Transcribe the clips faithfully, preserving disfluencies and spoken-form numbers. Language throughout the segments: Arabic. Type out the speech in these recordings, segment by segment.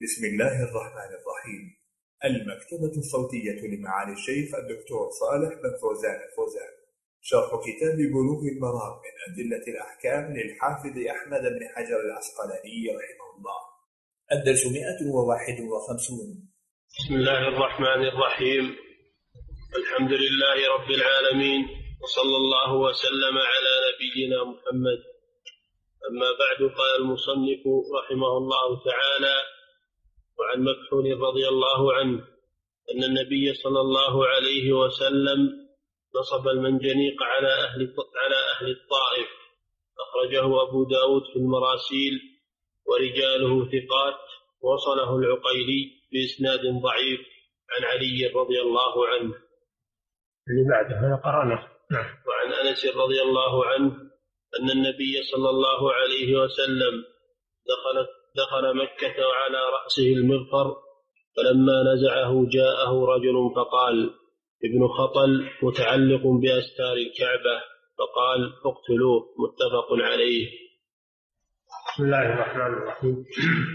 بسم الله الرحمن الرحيم. المكتبة الصوتية لمعالي الشيخ الدكتور صالح بن فوزان الفوزان، شرح كتاب بلوغ المرام من أدلة الأحكام للحافظ أحمد بن حجر العسقلاني رحمه الله. الدرس مئة وواحد وخمسون. بسم الله الرحمن الرحيم. الحمد لله رب العالمين، وصلى الله وسلم على نبينا محمد. أما بعد، قال المصنف رحمه الله تعالى: وعن مكحول رضي الله عنه أن النبي صلى الله عليه وسلم نصب المنجنيق على أهل على أهل الطائف. أخرجه أبو داود في المراسيل ورجاله ثقات، وصله العقيلي بإسناد ضعيف عن علي رضي الله عنه. اللي بعده هذا قرأنا. وعن أنس رضي الله عنه أن النبي صلى الله عليه وسلم دخل دخل مكة وعلى رأسه المغفر، فلما نزعه جاءه رجل فقال: ابن خطل متعلق بأستار الكعبة، فقال: اقتلوه. متفق عليه. بسم الله الرحمن الرحيم.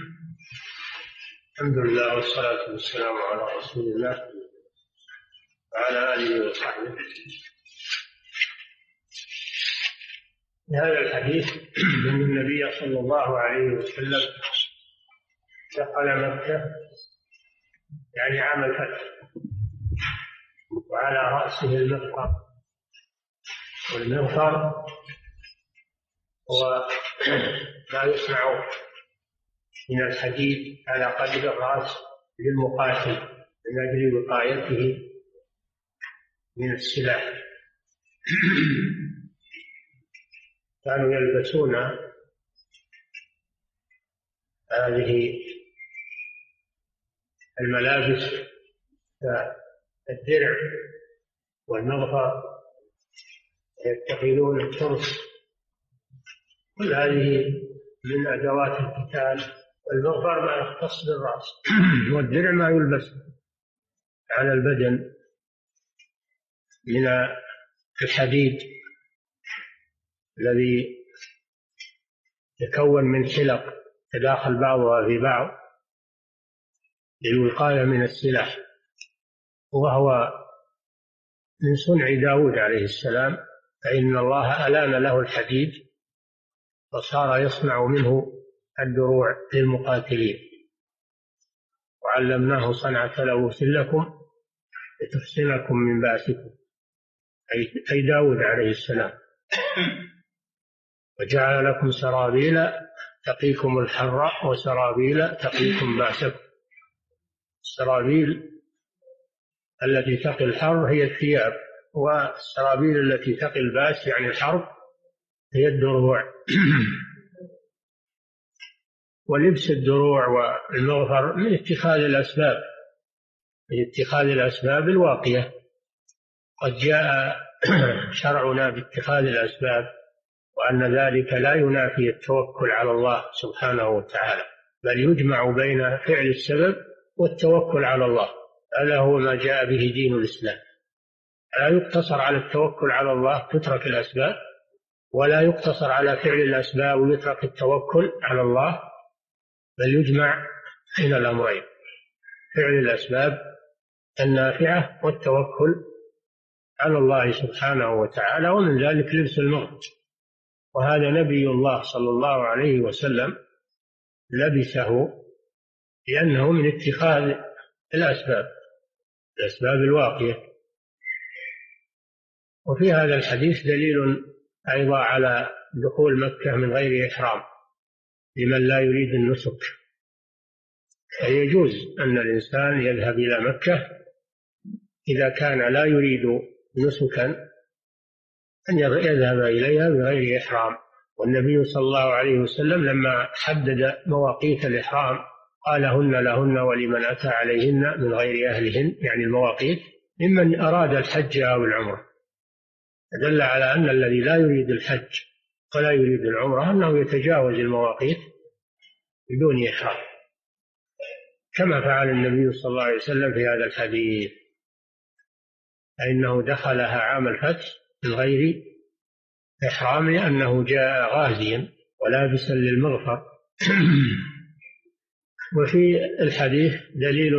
الحمد لله والصلاة والسلام على رسول الله وعلى آله وصحبه. هذا الحديث أن النبي صلى الله عليه وسلم دخل مكة يعني عام الفتح وعلى رأسه المغفر، والمغفر هو ما يصنع من الحديد على قدر الرأس للمقاتل من أجل وقايته من السلاح. كانوا يلبسون هذه الملابس الدرع والمغفر، يتخذون الترس، كل هذه من أدوات القتال. والمغفر ما يختص بالرأس، والدرع ما يلبس على البدن من الحديد الذي يتكون من حلق تداخل بعضها في بعض للوقاية من السلاح، وهو من صنع داود عليه السلام، فإن الله ألان له الحديد وصار يصنع منه الدروع للمقاتلين. وعلمناه صنعة لبوس لكم لتحصنكم من بأسكم، أي داود عليه السلام. وجعل لكم سرابيل تقيكم الحر وسرابيل تقيكم بأسكم. السرابيل التي تقي الحر هي الثياب، والسرابيل التي تقي الباس يعني الحرب هي الدروع. ولبس الدروع والمغفر من اتخاذ الأسباب من اتخاذ الأسباب الواقية. قد جاء شرعنا باتخاذ الأسباب، وأن ذلك لا ينافي التوكل على الله سبحانه وتعالى، بل يجمع بين فعل السبب والتوكل على الله. هذا هو ما جاء به دين الإسلام. لا يقتصر على التوكل على الله تترك الأسباب، ولا يقتصر على فعل الأسباب ويترك التوكل على الله، بل يجمع بين الأمرين، فعل الأسباب النافعة والتوكل على الله سبحانه وتعالى. ومن ذلك لبس المغفر، وهذا نبي الله صلى الله عليه وسلم لبسه لأنه من اتخاذ الأسباب الأسباب الواقية. وفي هذا الحديث دليل أيضا على دخول مكة من غير إحرام لمن لا يريد النسك. فيجوز أن الإنسان يذهب إلى مكة إذا كان لا يريد نسكا أن يذهب إليها بغير إحرام. والنبي صلى الله عليه وسلم لما حدد مواقيت الإحرام قال: هن لهن ولمن أتى عليهن من غير أهلهن، يعني المواقيت ممن أراد الحج أو العمرة. دل على أن الذي لا يريد الحج ولا يريد العمرة أنه يتجاوز المواقيت بدون إحرام، كما فعل النبي صلى الله عليه وسلم في هذا الحديث، فإنه دخلها عام الفتح من غير إحرام لأنه جاء غازيا ولابسا للمغفر. وفي الحديث دليل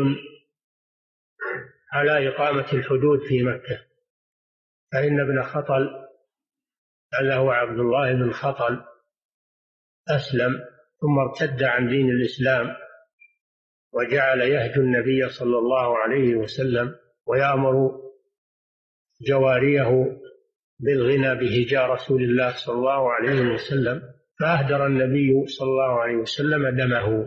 على إقامة الحدود في مكة، فإن ابن خطل هذا هو عبد الله بن خطل أسلم ثم ارتد عن دين الإسلام وجعل يهجو النبي صلى الله عليه وسلم ويأمر جواريه بالغنى بهجاء رسول الله صلى الله عليه وسلم، فأهدر النبي صلى الله عليه وسلم دمه،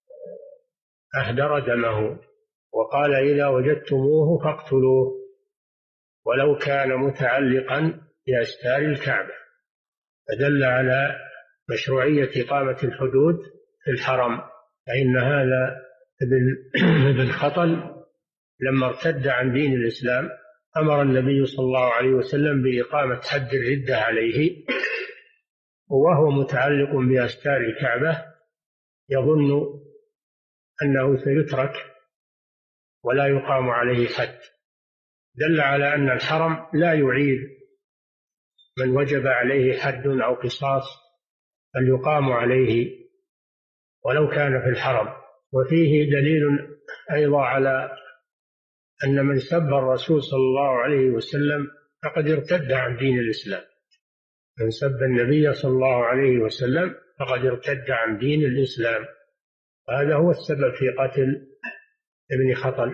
أهدر دمه وقال إذا وجدتموه فاقتلوه ولو كان متعلقا بأستار الكعبة، فدل على مشروعية إقامة الحدود في الحرم. فإن هذا ابن خطل لما ارتد عن دين الإسلام أمر النبي صلى الله عليه وسلم بإقامة حد الردة عليه وهو متعلق بأستار الكعبة يظن أنه سيترك ولا يقام عليه حد، دل على أن الحرم لا يعيد من وجب عليه حد أو قصاص بل يقام عليه ولو كان في الحرم. وفيه دليل أيضا على أن من سب الرسول صلى الله عليه وسلم فقد ارتد عن دين الإسلام، من سب النبي صلى الله عليه وسلم فقد ارتد عن دين الإسلام، وهذا هو السبب في قتل ابن خطل.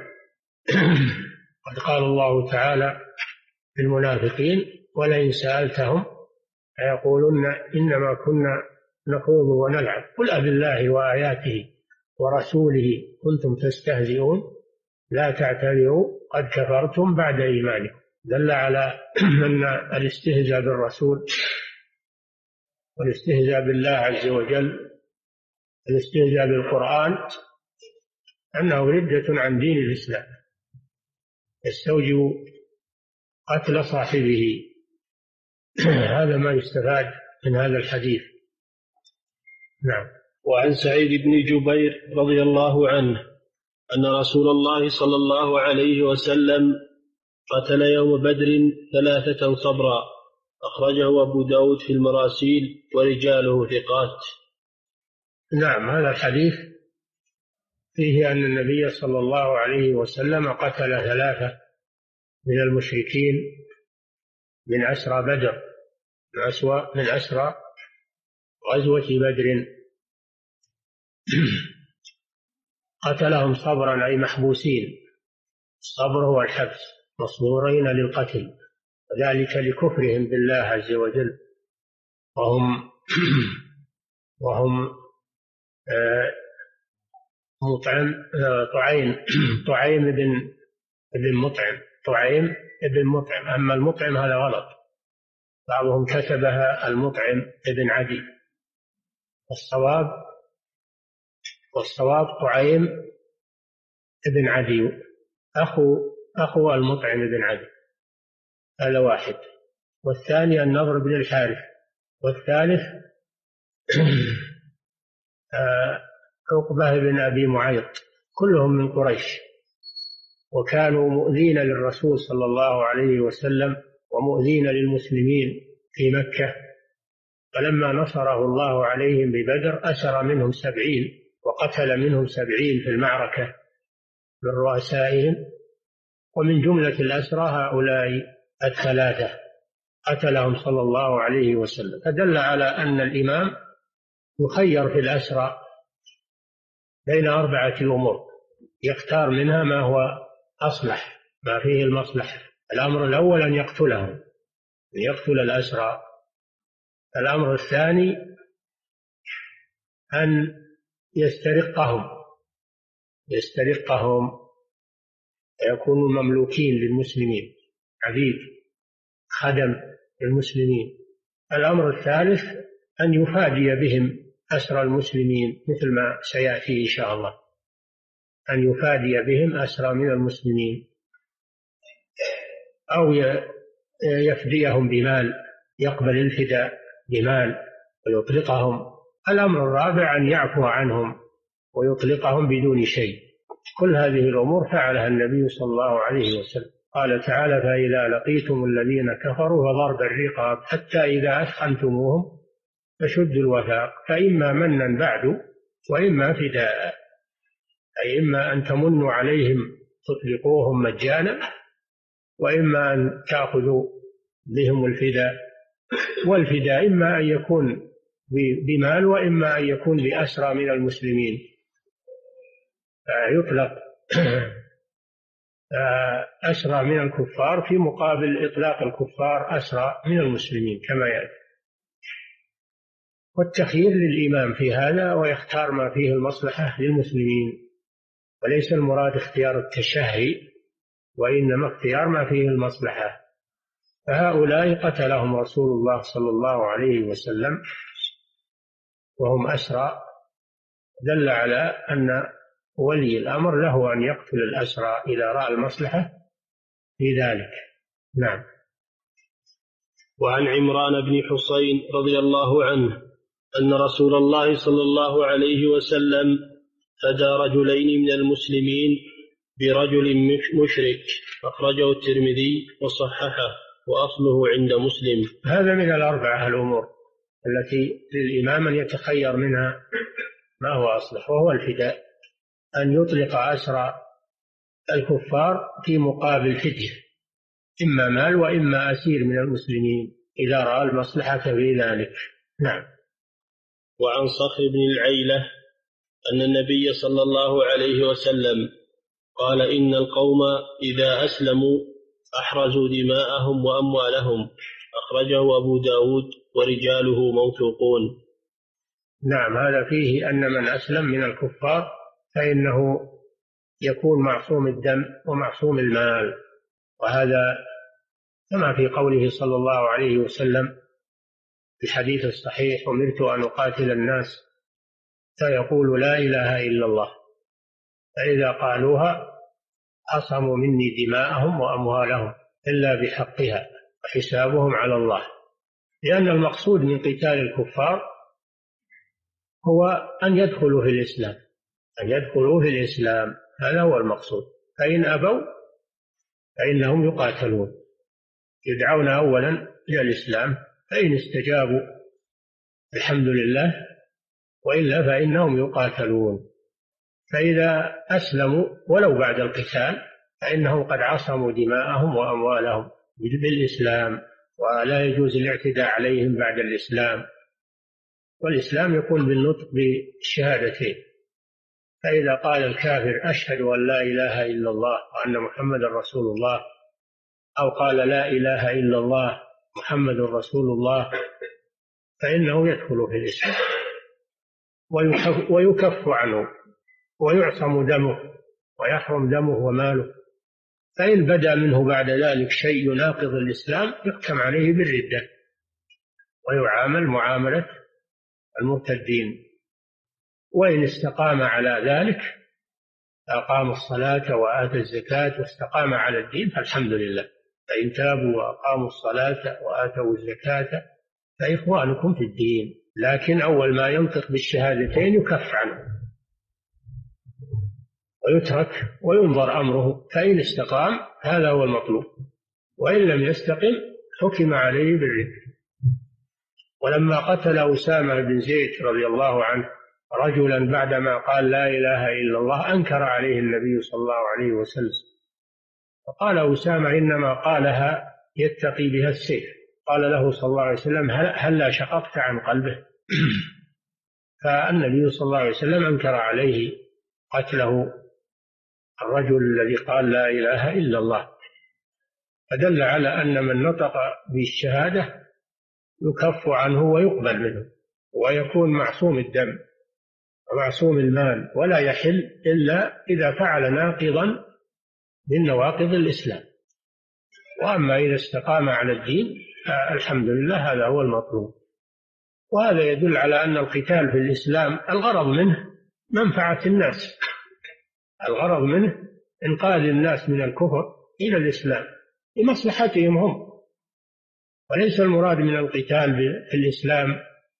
قد قال الله تعالى في المنافقين ولئن سألتهم فيقولون إنما كنا نخوض ونلعب قل أبالله وآياته ورسوله كنتم تستهزئون لا تعتذروا قد كفرتم بعد إيمانكم. دل على أن الاستهزاء بالرسول والاستهزاء بالله عز وجل، الاستهزاء بالقرآن، أنه ردة عن دين الإسلام يستوجب قتل صاحبه. هذا ما يستفاد من هذا الحديث. نعم. وعن سعيد بن جبير رضي الله عنه أن رسول الله صلى الله عليه وسلم قتل يوم بدر ثلاثة صبرا، أخرجه أبو داود في المراسيل ورجاله ثقات. نعم. هذا الحديث فيه أن النبي صلى الله عليه وسلم قتل ثلاثة من المشركين من أسرى بدر، من أسرى غزوة بدر، قتلهم صبرا أي محبوسين، الصبر هو الحبس، مصبورين للقتل، وذلك لكفرهم بالله عز وجل، وهم وهم مطعم طعيم طعيم بن ابن مطعم طعيم ابن مطعم. أما المطعم هذا غلط، بعضهم كتبها المطعم ابن عدي، والصواب والصواب طعيم ابن عدي أخو أخو المطعم ابن عدي، هذا واحد. والثاني النضر بن الحارث، والثالث عقبة بن أبي معيط، كلهم من قريش، وكانوا مؤذين للرسول صلى الله عليه وسلم ومؤذين للمسلمين في مكة، فلما نصره الله عليهم ببدر أسر منهم سبعين وقتل منهم سبعين في المعركة من رؤسائهم، ومن جملة الأسرى هؤلاء الثلاثة قتلهم صلى الله عليه وسلم. فدل على أن الإمام يخير في الأسرى بين أربعة أمور، يختار منها ما هو أصلح، ما فيه المصلحة. الأمر الأول أن يقتلهم، أن يقتل الأسرى. الأمر الثاني أن يسترقهم يسترقهم يكونوا مملوكين للمسلمين، عبيد خدم للمسلمين. الأمر الثالث أن يفادي بهم أسرى المسلمين، مثل ما سيأتي إن شاء الله، أن يفادي بهم أسرى من المسلمين، أو يفديهم بمال، يقبل الفداء بمال ويطلقهم. الأمر الرابع أن يعفو عنهم ويطلقهم بدون شيء. كل هذه الأمور فعلها النبي صلى الله عليه وسلم. قال تعالى: فإذا لقيتم الذين كفروا فضرب الرقاب حتى إذا أثخنتموهم فشدوا الوثاق فإما منا بعد وإما فداء. أي إما أن تمنوا عليهم تطلقوهم مجانا، وإما أن تأخذوا بهم الفداء، والفداء إما أن يكون بمال وإما أن يكون بأسرى من المسلمين، يطلق أسرى من الكفار في مقابل إطلاق الكفار أسرى من المسلمين كما يأتي. والتخيير للإمام في هذا، ويختار ما فيه المصلحة للمسلمين، وليس المراد اختيار التشهي، وإنما اختيار ما فيه المصلحة. فهؤلاء قتلهم رسول الله صلى الله عليه وسلم وهم أسرى، دل على أن ولي الأمر له أن يقتل الأسرى إذا رأى المصلحة في ذلك. نعم. وعن عمران بن حسين رضي الله عنه أن رسول الله صلى الله عليه وسلم فدى رجلين من المسلمين برجل مشرك، أخرجه الترمذي وصححه وأصله عند مسلم. هذا من الأربعة الأمور التي للإمام أن يتخير منها ما هو أصلح، وهو الفداء، أن يطلق أسرى الكفار في مقابل فدية، إما مال وإما أسير من المسلمين إذا رأى المصلحة في ذلك. نعم. وعن صخر بن العيلة أن النبي صلى الله عليه وسلم قال إن القوم إذا أسلموا أحرزوا دماءهم وأموالهم، أخرجه أبو داود ورجاله موثوقون. نعم، هذا فيه أن من أسلم من الكفار فإنه يكون معصوم الدم ومعصوم المال، وهذا كما في قوله صلى الله عليه وسلم في الحديث الصحيح: أمرت أن أقاتل الناس فيقول لا إله إلا الله، فإذا قالوها عصموا مني دماءهم وأموالهم إلا بحقها وحسابهم على الله. لأن المقصود من قتال الكفار هو أن يدخلوا في الإسلام، أن يدخلوا في الإسلام، هذا هو المقصود. فإن أبوا فإنهم يقاتلون، يدعون أولا إلى الإسلام، فإن استجابوا الحمد لله، وإلا فإنهم يقاتلون. فإذا أسلموا ولو بعد القتال فإنهم قد عصموا دماءهم وأموالهم بالإسلام، ولا يجوز الاعتداء عليهم بعد الإسلام، والإسلام يكون بالنطق بالشهادتين. فإذا قال الكافر أشهد أن لا إله إلا الله وأن محمد رسول الله، أو قال لا إله إلا الله محمد رسول الله، فإنه يدخل في الإسلام ويكف عنه ويعصم دمه ويحرم دمه وماله. فإن بدا منه بعد ذلك شيء يناقض الإسلام يحكم عليه بالردة ويعامل معاملة المرتدين. وإن استقام على ذلك، أقام الصلاة وآتى الزكاة واستقام على الدين، فالحمد لله. فإن تابوا وأقاموا الصلاة وآتوا الزكاة فإخوانكم في الدين. لكن أول ما ينطق بالشهادتين يكف عنه ويترك وينظر أمره، فإن استقام هذا هو المطلوب، وإن لم يستقم حكم عليه بالردة. ولما قتل أسامة بن زيد رضي الله عنه رجلا بعدما قال لا إله إلا الله، أنكر عليه النبي صلى الله عليه وسلم، فقال أسامة إنما قالها يتقي بها السيف. قال له صلى الله عليه وسلم هل لا شققت عن قلبه؟ فالنبي صلى الله عليه وسلم أنكر عليه قتله الرجل الذي قال لا إله إلا الله. فدل على أن من نطق بالشهادة يكف عنه ويقبل منه، ويكون معصوم الدم ومعصوم المال، ولا يحل إلا إذا فعل ناقضا من نواقض الإسلام. وأما إذا استقام على الدين فالحمد لله، هذا هو المطلوب. وهذا يدل على أن القتال في الإسلام الغرض منه منفعة الناس، الغرض منه إنقاذ الناس من الكفر إلى الإسلام لمصلحتهم هم، وليس المراد من القتال في الإسلام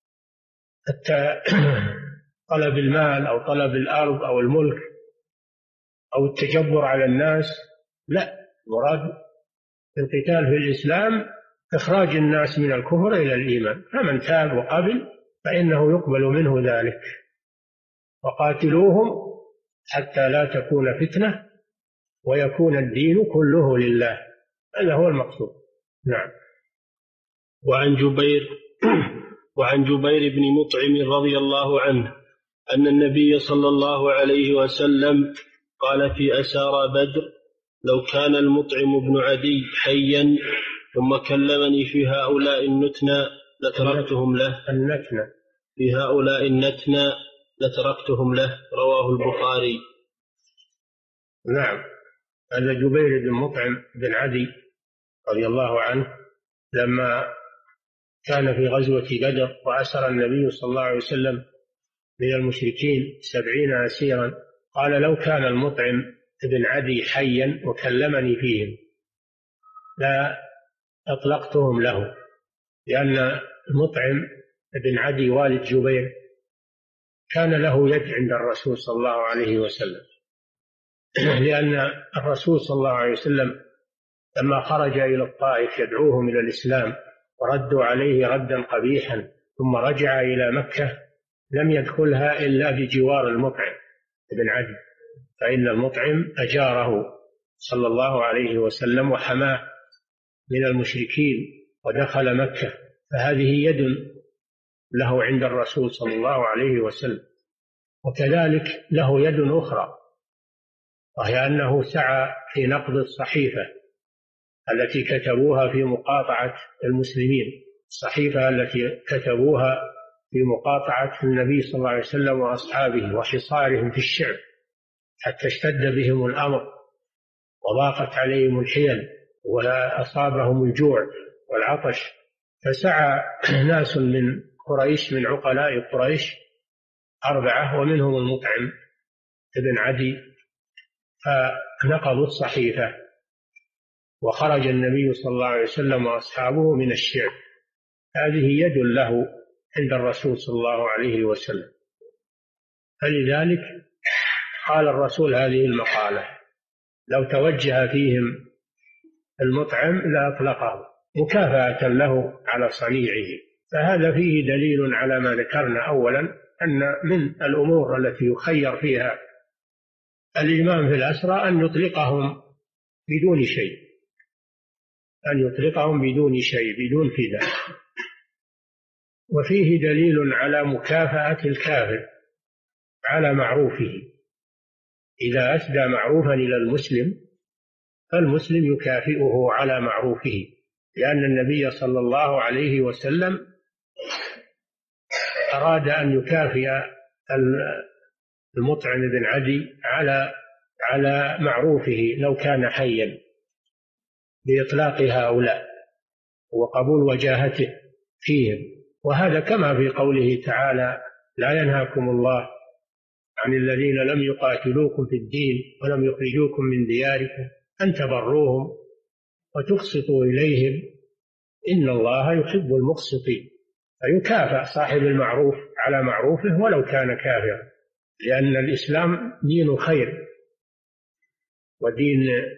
طلب المال أو طلب الأرض أو الملك أو التجبر على الناس. لا، المراد القتال في الإسلام إخراج الناس من الكفر إلى الإيمان، فمن تاب وقبل فإنه يقبل منه ذلك. وقاتلوهم حتى لا تكون فتنة ويكون الدين كله لله. هذا هو المقصود. نعم. وعن جبير وعن جبير بن مطعم رضي الله عنه أن النبي صلى الله عليه وسلم قال في أسارى بدر: لو كان المطعم بن عدي حيا ثم كلمني في هؤلاء النتنى لتركتهم له النتنى في هؤلاء النتنى لتركتهم له. رواه البخاري. نعم. هذا جبير بن مطعم بن عدي رضي الله عنه لما كان في غزوة بدر وأسر النبي صلى الله عليه وسلم من المشركين سبعين أسيرا، قال: لو كان المطعم بن عدي حيا وكلمني فيهم لا أطلقتهم له، لأن المطعم بن عدي والد جبير كان له يد عند الرسول صلى الله عليه وسلم، لأن الرسول صلى الله عليه وسلم لما خرج إلى الطائف يدعوهم إلى الإسلام وردوا عليه ردا قبيحا ثم رجع إلى مكة لم يدخلها إلا بجوار المطعم بن عدي، فإن المطعم أجاره صلى الله عليه وسلم وحماه من المشركين ودخل مكة، فهذه يد له عند الرسول صلى الله عليه وسلم. وكذلك له يد أخرى، وهي أنه سعى في نقض الصحيفة التي كتبوها في مقاطعة المسلمين، الصحيفة التي كتبوها في مقاطعة النبي صلى الله عليه وسلم وأصحابه وحصارهم في الشعب حتى اشتد بهم الأمر وضاقت عليهم الحيل وأصابهم الجوع والعطش، فسعى ناس من قريش من عقلاء قريش أربعة ومنهم المطعم بن عدي فنقضوا الصحيفة، وخرج النبي صلى الله عليه وسلم وأصحابه من الشعب. هذه يد له عند الرسول صلى الله عليه وسلم، فلذلك قال الرسول هذه المقالة: لو توجه فيهم المطعم لأطلقه مكافأة له على صنيعه. فهذا فيه دليل على ما ذكرنا أولا، أن من الأمور التي يخير فيها الإمام في الأسرى أن يطلقهم بدون شيء، أن يطلقهم بدون شيء بدون فداء. وفيه دليل على مكافأة الكافر على معروفه، إذا أسدى معروفا إلى المسلم فالمسلم يكافئه على معروفه، لأن النبي صلى الله عليه وسلم أراد أن يكافئ المطعم بن عدي على على معروفه لو كان حيا بإطلاق هؤلاء وقبول وجاهته فيهم. وهذا كما في قوله تعالى: لا ينهاكم الله عن الذين لم يقاتلوكم في الدين ولم يخرجوكم من دياركم أن تبروهم وتقسطوا إليهم إن الله يحب المقسطين. فيكافأ صاحب المعروف على معروفه ولو كان كافرا، لأن الإسلام دين خير ودين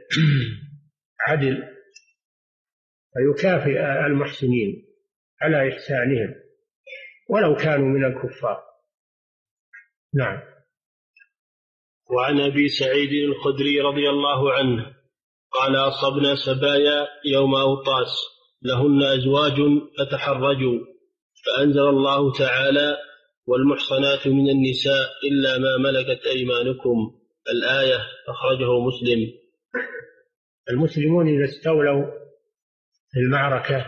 عدل، فيكافئ المحسنين على إحسانهم ولو كانوا من الكفار. نعم. وعن أبي سعيد الخدري رضي الله عنه قال: أصبنا سبايا يوم أوطاس لهن أزواج فتحرجوا، فأنزل الله تعالى: والمحصنات من النساء إلا ما ملكت أيمانكم، الآية. أخرجه مسلم. المسلمون إذا استولوا في المعركة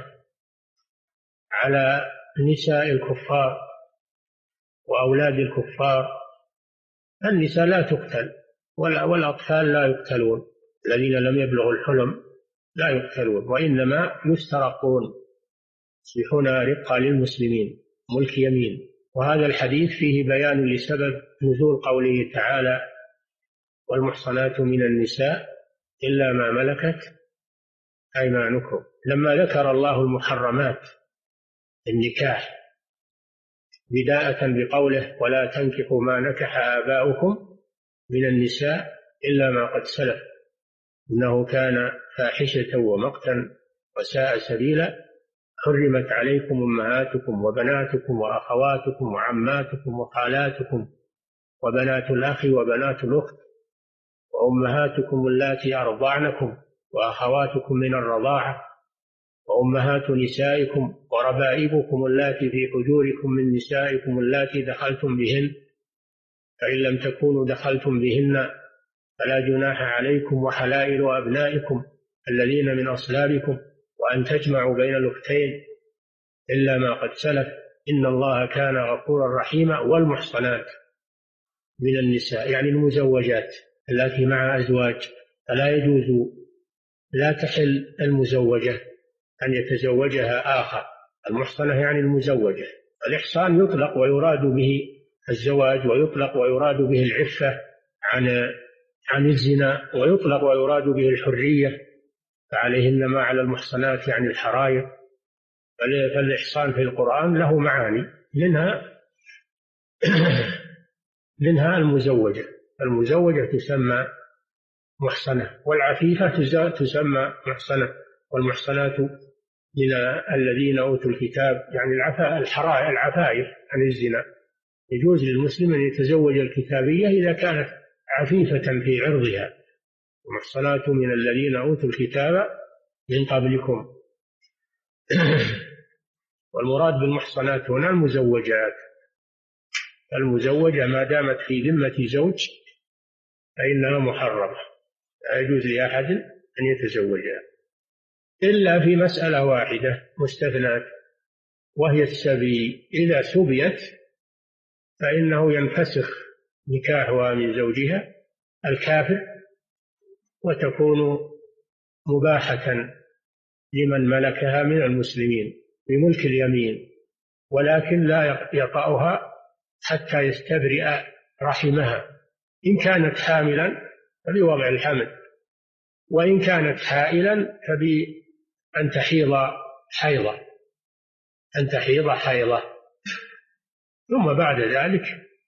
على نساء الكفار وأولاد الكفار، النساء لا تقتل والأطفال لا يقتلون، الذين لم يبلغوا الحلم لا يقتلون، وإنما يسترقون يصبحون رقة للمسلمين ملك يمين. وهذا الحديث فيه بيان لسبب نزول قوله تعالى: والمحصنات من النساء إلا ما ملكت أيمانكم، لما ذكر الله المحرمات النكاح بداءة بقوله: ولا تنكحوا ما نكح آباؤكم من النساء إلا ما قد سلف إنه كان فاحشة ومقتا وساء سبيلا، حرمت عليكم أمهاتكم وبناتكم وأخواتكم وعماتكم وخالاتكم وبنات الأخ وبنات الأخت وأمهاتكم اللاتي أرضعنكم وأخواتكم من الرضاعة وأمهات نسائكم وربائبكم اللاتي في حجوركم من نسائكم اللاتي دخلتم بهن، فإن لم تكونوا دخلتم بهن فلا جناح عليكم، وحلائل أبنائكم الذين من أصلابكم، وأن تجمعوا بين الأختين إلا ما قد سلف إن الله كان غفورا رحيما. والمحصنات من النساء يعني المزوجات التي مع أزواج، فلا يجوز لا تحل المزوجة أن يتزوجها آخر. المحصنة يعني المزوجة. الإحصان يطلق ويراد به الزواج، ويطلق ويراد به العفة عن عن الزنا، ويطلق ويراد به الحرية، فعليهن ما على المحصنات يعني الحرائر. فالإحصان في القرآن له معاني، منها منها المزوجة. المزوجة تسمى محصنة، والعفيفة تسمى محصنة. والمحصنات من الذين أوتوا الكتاب يعني العفاء الحرائر العفائف عن الزنا. يجوز للمسلم أن يتزوج الكتابية إذا كانت عفيفة في عرضها. المحصنات من الذين أوتوا الكتاب من قبلكم. والمراد بالمحصنات هنا المزوجات. المزوجة ما دامت في ذمة زوج فإنها محرمة، لا يجوز لأحد أن يتزوجها إلا في مسألة واحدة مستثناة، وهي السبي. إذا سبيت فإنه ينفسخ نكاحها من زوجها الكافر، وتكون مباحة لمن ملكها من المسلمين بملك اليمين، ولكن لا يطأها حتى يستبرئ رحمها. إن كانت حاملا فبوضع الحمل، وإن كانت حائلا فبأن تحيض حيضة أن تحيض حيضة ثم بعد ذلك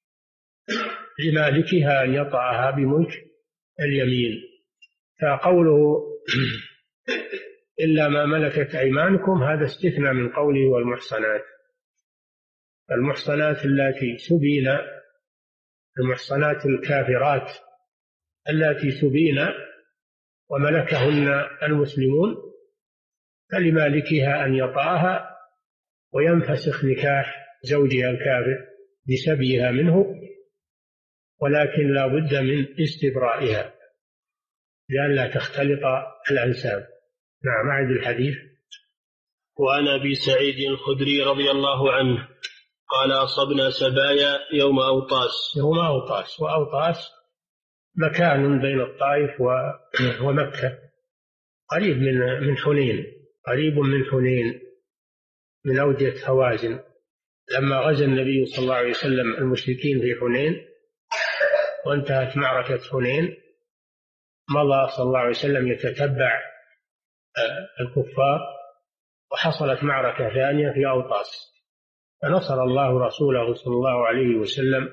لمالكها أن يطأها بملك اليمين. فقوله إلا ما ملكت أيمانكم هذا استثناء من قوله والمحصنات. المحصنات التي سبين، المحصنات الكافرات التي سبين وملكهن المسلمون فلمالكها أن يطأها وينفسخ نكاح زوجها الكافر بسبيها منه، ولكن لا بد من استبرائها لئلا تختلط الأنساب. نعم. أعد الحديث. وعن أبي سعيد الخدري رضي الله عنه قال أصبنا سبايا يوم أوطاس. يوم أوطاس، وأوطاس مكان بين الطائف ومكة، قريب من من حنين، قريب من حنين من أودية هوازن. لما غزا النبي صلى الله عليه وسلم المشركين في حنين وانتهت معركة حنين، مضى صلى الله عليه وسلم يتتبع الكفار، وحصلت معركة ثانية في أوطاس، فنصر الله رسوله صلى الله عليه وسلم،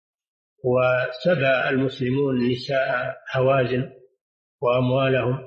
وسبى المسلمون نساء هوازن وأموالهم،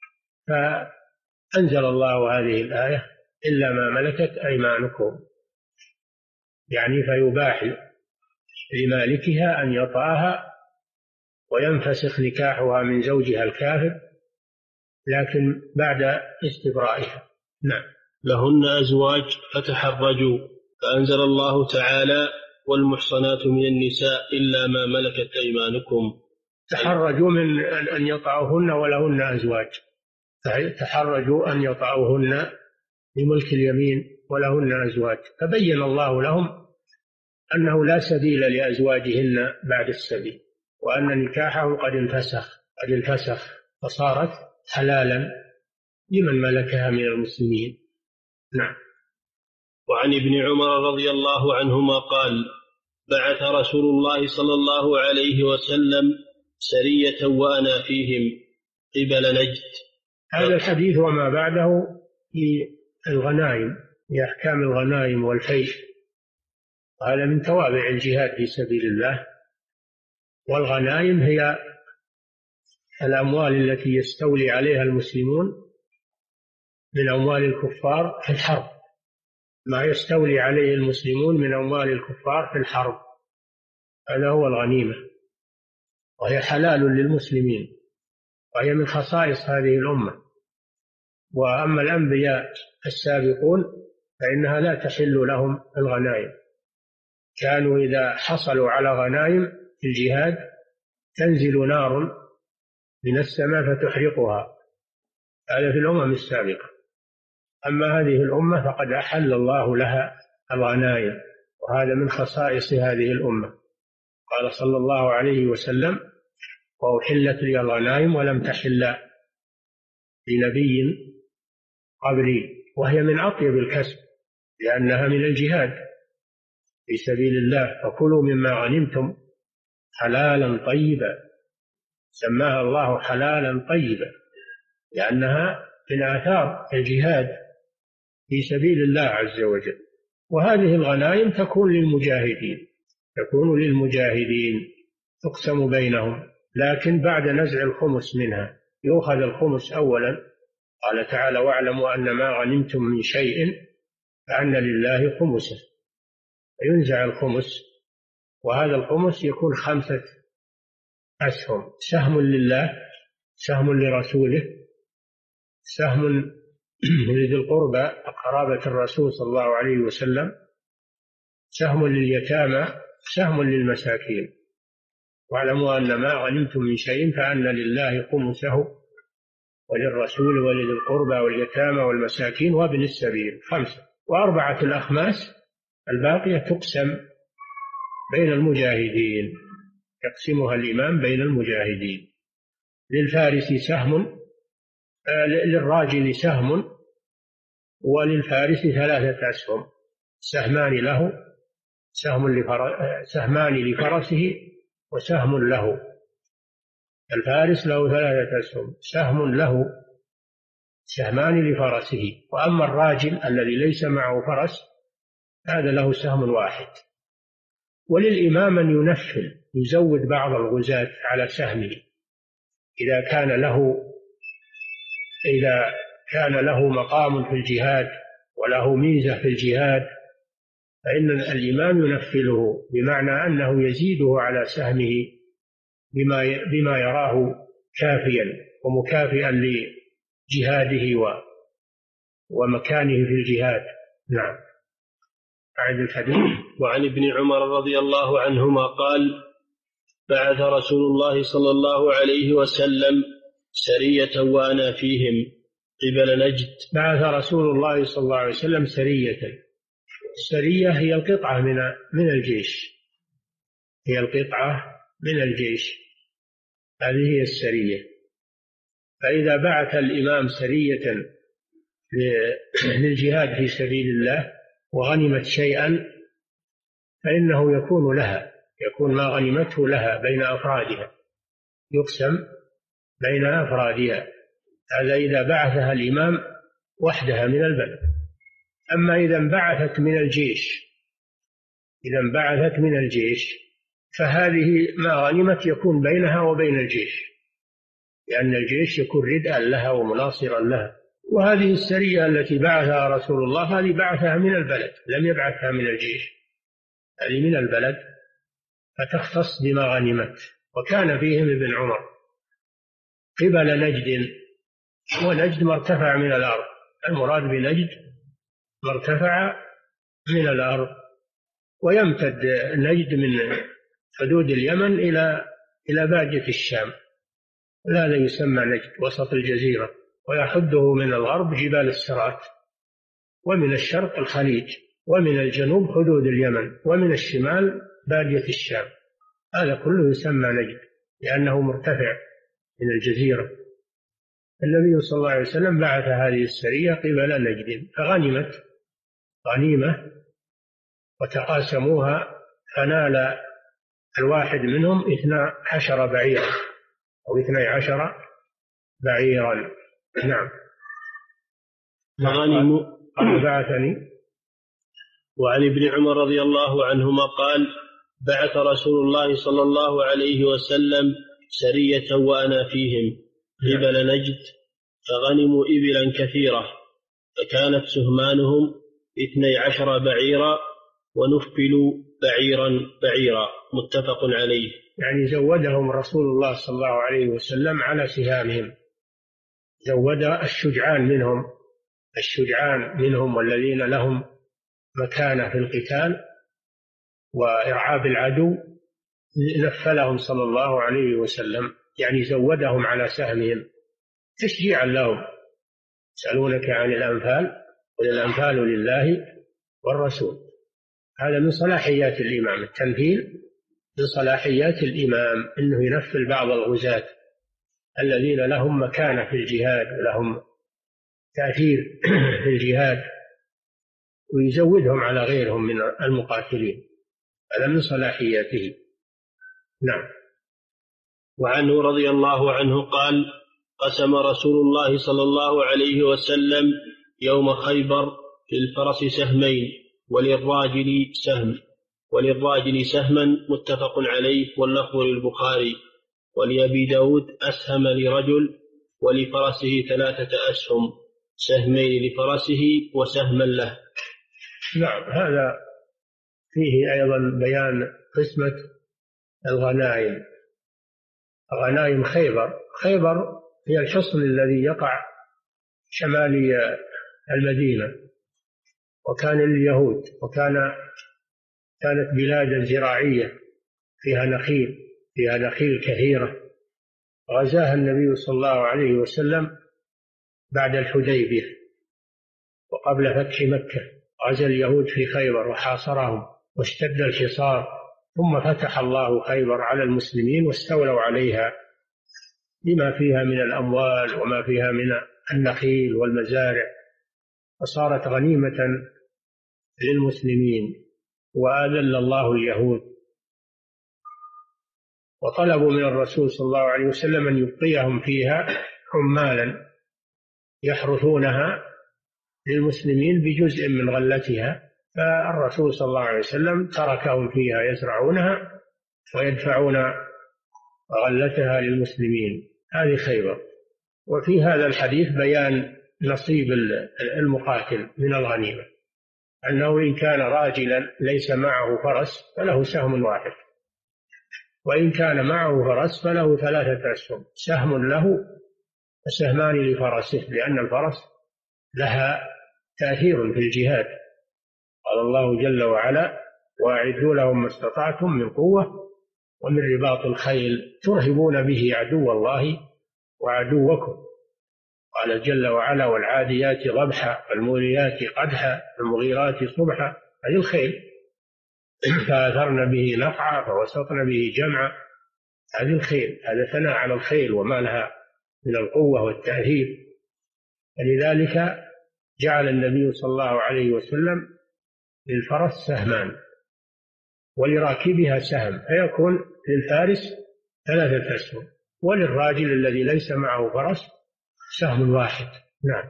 فأنزل الله هذه الآية إلا ما ملكت أيمانكم، يعني فيباح لمالكها أن يطأها وينفسخ نكاحها من زوجها الكافر، لكن بعد استبرائها. نعم. لهن أزواج فتحرجوا، فأنزل الله تعالى والمحصنات من النساء إلا ما ملكت أيمانكم. تحرجوا من أن يطعوهن ولهن أزواج، تحرجوا أن يطعوهن بملك اليمين ولهن أزواج، فبين الله لهم أنه لا سبيل لأزواجهن بعد السبيل، وأن نكاحه قد انفسخ قد انفسخ فصارت حلالا لمن ملكها من المسلمين. نعم. وعن ابن عمر رضي الله عنهما قال بعث رسول الله صلى الله عليه وسلم سرية وأنا فيهم قبل نجد. هذا الحديث وما بعده في الغنائم، في أحكام الغنائم والفيء، هذا من توابع الجهاد في سبيل الله. والغنائم هي الأموال التي يستولي عليها المسلمون من أموال الكفار في الحرب، ما يستولي عليه المسلمون من أموال الكفار في الحرب، هذا هو الغنيمة، وهي حلال للمسلمين، وهي من خصائص هذه الأمة. وأما الأنبياء السابقون فإنها لا تحل لهم الغنائم، كانوا إذا حصلوا على غنائم في الجهاد تنزل نار من السماء فتحرقها، هذا في الأمم السابقة. أما هذه الأمة فقد أحل الله لها الغنائم، وهذا من خصائص هذه الأمة. قال صلى الله عليه وسلم: وأحلت لي الغنائم ولم تحل لنبي قبلي، وهي من أطيب الكسب لأنها من الجهاد في سبيل الله. فكلوا مما غنمتم حلالا طيبا، سماها الله حلالا طيبا لأنها من آثار الجهاد في سبيل الله عز وجل. وهذه الغنائم تكون للمجاهدين تكون للمجاهدين تقسم بينهم، لكن بعد نزع الخمس منها. يؤخذ الخمس أولا، قال تعالى: واعلموا أن ما غنمتم من شيء فأن لله خمسه، فينزع الخمس، وهذا الخمس يكون خمسة أسهم: سهم لله، سهم لرسوله، سهم لذي القربى قرابة الرسول صلى الله عليه وسلم، سهم لليتامى، سهم للمساكين. واعلموا أن ما غنمتم من شيء فأن لله خمسه وللرسول ولذي القربى واليتامى والمساكين وابن السبيل، خمسة. وأربعة الأخماس الباقية تقسم بين المجاهدين، يقسمها الإمام بين المجاهدين. للفارس سهم، للراجل سهم، وللفارس ثلاثة أسهم: سهمان له، سهم لفر... سهمان لفرسه، وسهم له. الفارس له ثلاثة أسهم: سهم له، سهمان لفرسه. وأما الراجل الذي ليس معه فرس هذا له سهم واحد. وللإمام أن ينفل، يزود بعض الغزاة على سهمه إذا كان له إذا كان له مقام في الجهاد وله ميزة في الجهاد، فإن الإمام ينفله، بمعنى أنه يزيده على سهمه بما بما يراه كافيا ومكافئا لجهاده ومكانه في الجهاد. نعم. أعد الحديث. وعن ابن عمر رضي الله عنهما قال: بعث رسول الله صلى الله عليه وسلم سرية وأنا فيهم قبل نجد. بعث رسول الله صلى الله عليه وسلم سرية. السرية هي القطعة من من الجيش، هي القطعة من الجيش، هذه هي السرية. فإذا بعث الإمام سرية للجهاد في سبيل الله وغنمت شيئا فإنه يكون لها، يكون ما غنمته لها بين أفرادها، يقسم بين أفرادها. هذا إذا بعثها الإمام وحدها من البلد. أما إذا انبعثت من الجيش إذا انبعثت من الجيش فهذه ما غنمت يكون بينها وبين الجيش، لأن الجيش يكون ردءا لها ومناصرا لها. وهذه السرية التي بعثها رسول الله هذه بعثها من البلد، لم يبعثها من الجيش، هذه من البلد فتختص بما غنمت. وكان فيهم ابن عمر قبل نجد، ونجد مرتفع من الأرض، المراد بنجد مرتفع من الأرض. ويمتد نجد من حدود اليمن إلى إلى بادية الشام، هذا يسمى نجد وسط الجزيرة. ويحده من الغرب جبال السرات، ومن الشرق الخليج، ومن الجنوب حدود اليمن، ومن الشمال بادية الشام. هذا كله يسمى نجد لأنه مرتفع من الجزيرة. النبي صلى الله عليه وسلم بعث هذه السرية قبل نجد فغنمت غنيمة وتقاسموها، فنال الواحد منهم اثنا عشر بعيرا أو اثني عشر بعيرا. نعم. فغنموا. قال بعثني. وعن ابن عمر رضي الله عنهما قال: بعث رسول الله صلى الله عليه وسلم سرية وأنا فيهم قبل نجد فغنموا إبلا كثيرة، فكانت سهمانهم اثني عشر بعيرا ونفلوا بعيرا بعيرا متفق عليه. يعني زودهم رسول الله صلى الله عليه وسلم على سهامهم، زود الشجعان منهم الشجعان منهم والذين لهم مكانة في القتال وإرعاب العدو، نفلهم صلى الله عليه وسلم، يعني زودهم على سهمهم تشجيعا لهم. يسألونك عن الأنفال قل الأنفال لله والرسول. هذا من صلاحيات الإمام، التنفيل من صلاحيات الإمام أنه ينفل بعض الغزاة الذين لهم مكانة في الجهاد ولهم تأثير في الجهاد ويزودهم على غيرهم من المقاتلين، هذا من صلاحياته. نعم. وعنه رضي الله عنه قال: قسم رسول الله صلى الله عليه وسلم يوم خيبر في الفرس سهمين وللراجل سهم وللراجل سهما متفق عليه، واللفظ للبخاري. ولأبي داود أسهم لرجل ولفرسه ثلاثة أسهم، سهمين لفرسه وسهما له. نعم. هذا فيه أيضا بيان قسمة الغنائم، غنائم خيبر. خيبر هي الحصن الذي يقع شمالي المدينة، وكان لليهود، وكان كانت بلادا زراعية فيها نخيل فيها نخيل كثيرة، غزاها النبي صلى الله عليه وسلم بعد الحديبية وقبل فتح مكة. غزا اليهود في خيبر وحاصرهم واشتد الحصار، ثم فتح الله خيبر على المسلمين واستولوا عليها بما فيها من الأموال وما فيها من النخيل والمزارع، فصارت غنيمة للمسلمين وأذل الله اليهود. وطلبوا من الرسول صلى الله عليه وسلم أن يبقيهم فيها عمالا يحرثونها للمسلمين بجزء من غلتها، فالرسول صلى الله عليه وسلم تركهم فيها يزرعونها ويدفعون غلتها للمسلمين. هذه خيبر. وفي هذا الحديث بيان نصيب المقاتل من الغنيمة، أنه إن كان راجلا ليس معه فرس فله سهم واحد، وإن كان معه فرس فله ثلاثة أسهم، سهم له وسهمان لفرسه، لأن الفرس لها تأثير في الجهاد. قال الله جل وعلا: وأعدوا لهم ما استطعتم من قوة ومن رباط الخيل ترهبون به عدو الله وعدوكم. قال جل وعلا: والعاديات ضبحا فالموريات قدحا فالمغيرات صبحا. هذه الخيل، فأثرن به نقعا فوسطن به جمعا. هذه الخيل، هذا ثناء على الخيل وما لها من القوة والتأثير. فلذلك جعل النبي صلى الله عليه وسلم للفرس سهمان ولراكبها سهم، فيكون للفارس ثلاثة أسهم، وللراجل الذي ليس معه فرس سهم واحد. نعم.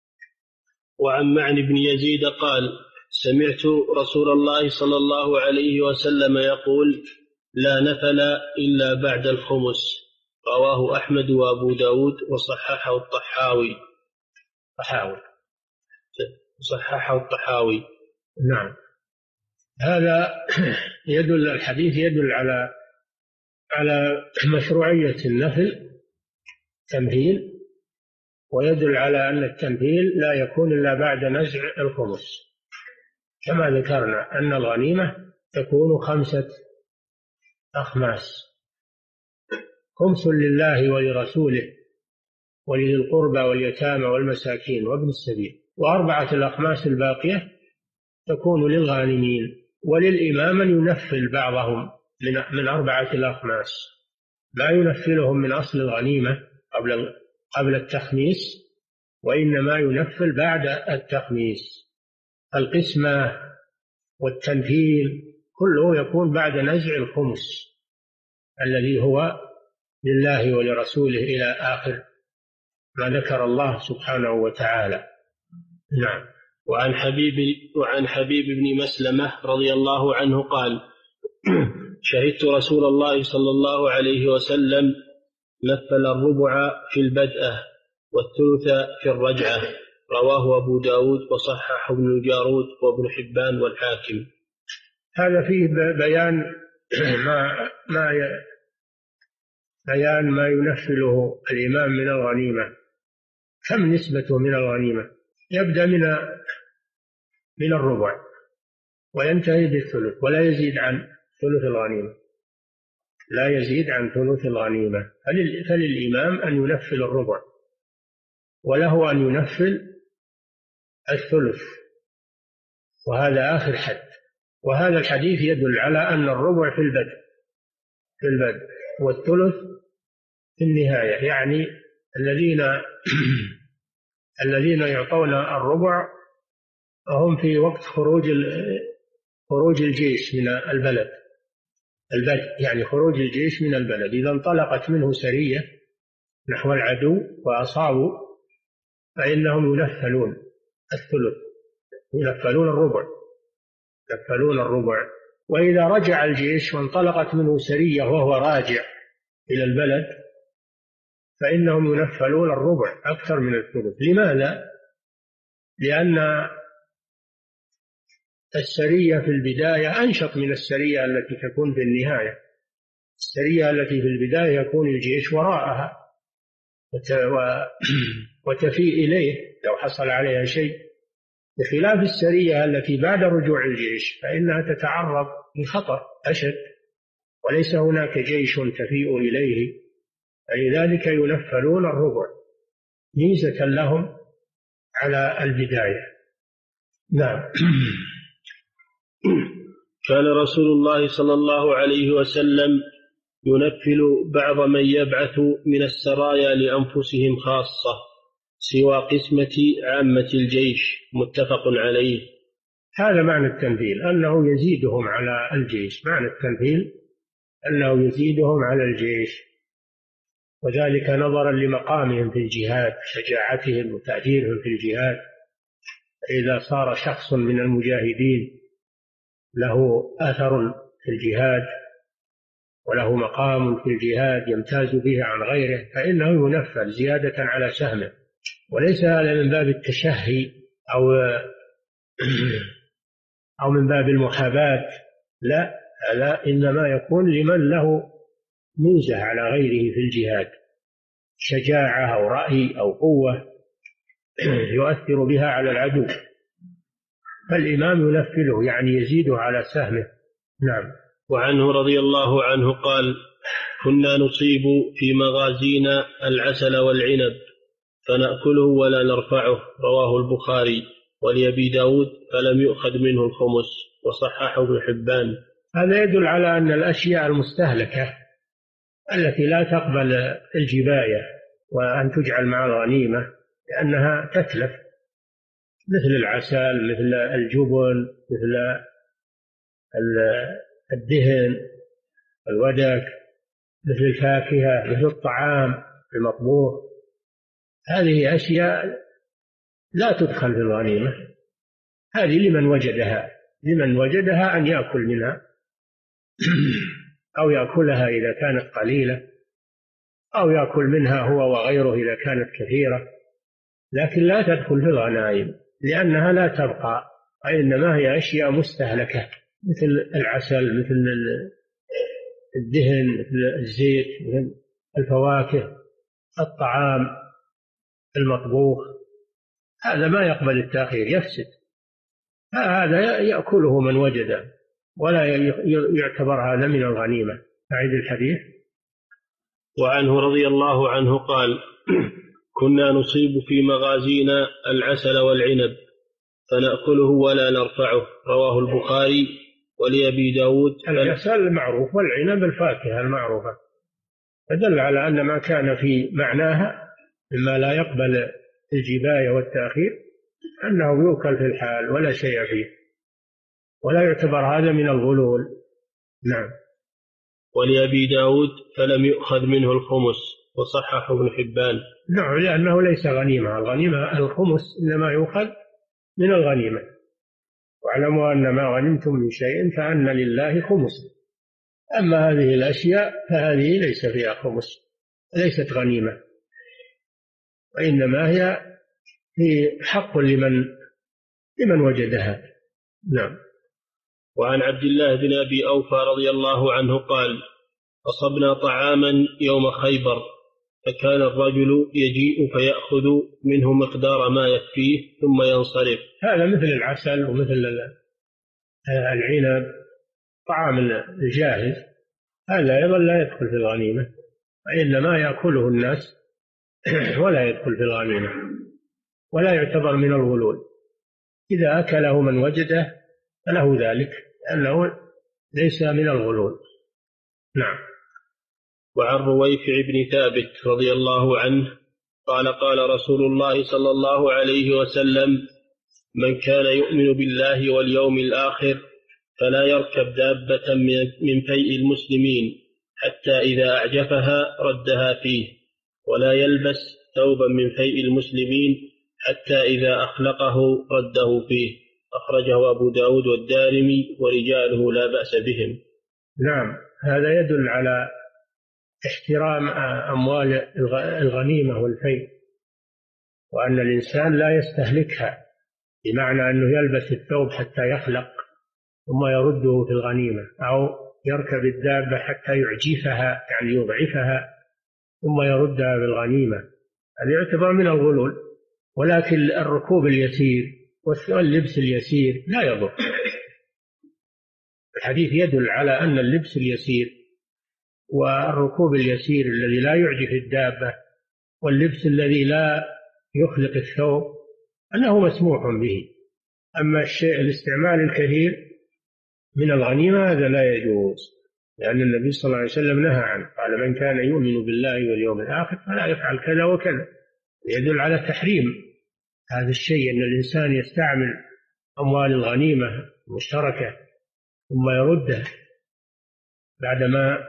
وعن معن بن يزيد قال: سمعت رسول الله صلى الله عليه وسلم يقول: لا نفل إلا بعد الخمس. رواه أحمد وأبو داود وصححه الطحاوي. طحاوي صححه الطحاوي. نعم. هذا يدل، الحديث يدل على على مشروعية النفل تمثيل، ويدل على أن التمثيل لا يكون إلا بعد نزع الخمس، كما ذكرنا أن الغنيمة تكون خمسة أخماس: خمس لله ولرسوله ولذي القربى واليتامى والمساكين وابن السبيل، وأربعة الأخماس الباقية تكون للغانمين، وللإمام أن ينفل بعضهم من من أربعة الأخماس، لا ينفلهم من أصل الغنيمة قبل قبل التخميس، وإنما ينفل بعد التخميس. القسمة والتنفيل كله يكون بعد نزع الخمس الذي هو لله ولرسوله إلى آخر ما ذكر الله سبحانه وتعالى. نعم. وعن حبيب وعن حبيب بن مسلمة رضي الله عنه قال: شهدت رسول الله صلى الله عليه وسلم نفل الربع في البدءة والثلث في الرجعة. رواه أبو داود وصححه ابن الجارود وابن حبان والحاكم. هذا فيه بيان ما ما بيان ما ينفله الإمام من الغنيمة. كم نسبته من الغنيمة؟ يبدأ من من الربع وينتهي بالثلث، ولا يزيد عن ثلث الغنيمة، لا يزيد عن ثلث الغنيمة. فللإمام أن ينفل الربع، وله أن ينفل الثلث، وهذا آخر حد. وهذا الحديث يدل على أن الربع في البدء في البدء والثلث في النهاية. يعني الذين الذين يعطون الربع هم في وقت خروج خروج الجيش من البلد، البدء يعني خروج الجيش من البلد. إذا انطلقت منه سرية نحو العدو وأصابوا فإنهم ينفلون الثلث، ينفلون الربع ينفلون الربع. وإذا رجع الجيش وانطلقت منه سرية وهو راجع إلى البلد فإنهم ينفلون الربع أكثر من الثلث. لماذا؟ لأن السرية في البداية أنشط من السرية التي تكون في النهاية. السرية التي في البداية يكون الجيش وراءها وتفيء إليه لو حصل عليها شيء، بخلاف السرية التي بعد رجوع الجيش فإنها تتعرض لخطر أشد، وليس هناك جيش تفيء إليه، فلذلك ينفلون الربع ميزة لهم على البداية. نعم. كان رسول الله صلى الله عليه وسلم ينفل بعض من يبعث من السرايا لأنفسهم خاصة سوى قسمة عامة الجيش، متفق عليه. هذا معنى التنفيل، أنه يزيدهم على الجيش. معنى التنفيل أنه يزيدهم على الجيش، وذلك نظرا لمقامهم في الجهاد، شجاعتهم وتأثيرهم في الجهاد. إذا صار شخص من المجاهدين له أثر في الجهاد وله مقام في الجهاد يمتاز به عن غيره فإنه ينفل زيادة على سهمه، وليس هذا من باب التشهي أو أو من باب المحاباة، لا، هذا إنما يكون لمن له ميزة على غيره في الجهاد، شجاعة أو رأي أو قوة يؤثر بها على العدو، فالإمام ينفله يعني يزيده على سهمه. نعم. وعنه رضي الله عنه قال: كنا نصيب في مغازينا العسل والعنب فنأكله ولا نرفعه، رواه البخاري. ولأبي داود: فلم يؤخذ منه الخمس، وصححه ابن حبان. هذا يدل على أن الأشياء المستهلكة التي لا تقبل الجباية وأن تجعل مع الغنيمة لأنها تتلف، مثل العسل، مثل الجبن، مثل الدهن، الودك، مثل الفاكهة، مثل الطعام المطبوخ. هذه أشياء لا تدخل في الغنيمة، هذه لمن وجدها لمن وجدها أن يأكل منها أو يأكلها إذا كانت قليلة، أو يأكل منها هو وغيره إذا كانت كثيرة، لكن لا تدخل في الغنائم لأنها لا تبقى، وإنما هي أشياء مستهلكة مثل العسل، مثل الدهن، مثل الزيت، مثل الفواكه، الطعام المطبوخ. هذا ما يقبل التأخير، يفسد، هذا يأكله من وجده ولا يعتبر هذا من الغنيمة. أعيد الحديث. وعنه رضي الله عنه قال: كنا نصيب في مغازينا العسل والعنب فنأكله ولا نرفعه، رواه البخاري. ولأبي داود: العسل المعروف والعنب الفاكهة المعروفة، فدل على أن ما كان في معناها مما لا يقبل الجباية والتأخير أنه يؤكل في الحال ولا شيء فيه، ولا يعتبر هذا من الغلول. نعم. ولأبي داود: فلم يؤخذ منه الخمس، وصححه ابن حبان. نعم، لأنه ليس غنيمة، الغنيمة الخمس إنما يؤخذ من الغنيمة. واعلموا أن ما غنمتم من شيء فأن لله خمس. أما هذه الأشياء فهذه ليس فيها خمس، ليست غنيمة، وإنما هي في حق لمن لمن وجدها. نعم. وعن عبد الله بن أبي أوفى رضي الله عنه قال: أصبنا طعاما يوم خيبر، فكان الرجل يجيء فيأخذ منه مقدار ما يكفيه ثم ينصرف. هذا مثل العسل ومثل العنب، طعام الجاهز، هذا أيضا لا يدخل في الغنيمة، وإنما يأكله الناس ولا يدخل في الغنيمة، ولا يعتبر من الغلول. إذا أكله من وجده فله ذلك، لأنه ليس من الغلول. نعم. وعن رويفع بن ثابت رضي الله عنه قال: قال رسول الله صلى الله عليه وسلم: من كان يؤمن بالله واليوم الآخر فلا يركب دابة من فيء المسلمين حتى إذا أعجفها ردها فيه، ولا يلبس ثوبا من فيء المسلمين حتى إذا أخلقه رده فيه. أخرجه أبو داود والدارمي ورجاله لا بأس بهم. نعم، هذا يدل على احترام أموال الغنيمة والفيء، وأن الإنسان لا يستهلكها، بمعنى أنه يلبس الثوب حتى يخلق ثم يرده في الغنيمة، أو يركب الدابة حتى يعجفها يعني يضعفها ثم يردها في الغنيمة، هذا يعتبر من الغلول. ولكن الركوب اليسير واللبس اليسير لا يضر. الحديث يدل على أن اللبس اليسير والركوب اليسير الذي لا يعجف الدابة واللبس الذي لا يخلق الثوب أنه مسموح به. أما الشيء الاستعمال الكثير من الغنيمة هذا لا يجوز، لأن النبي صلى الله عليه وسلم نهى عنه، قال: من كان يؤمن بالله واليوم الآخر فلا يفعل كذا وكذا. يدل على تحريم هذا الشيء، أن الإنسان يستعمل أموال الغنيمة المشتركة ثم يردها بعدما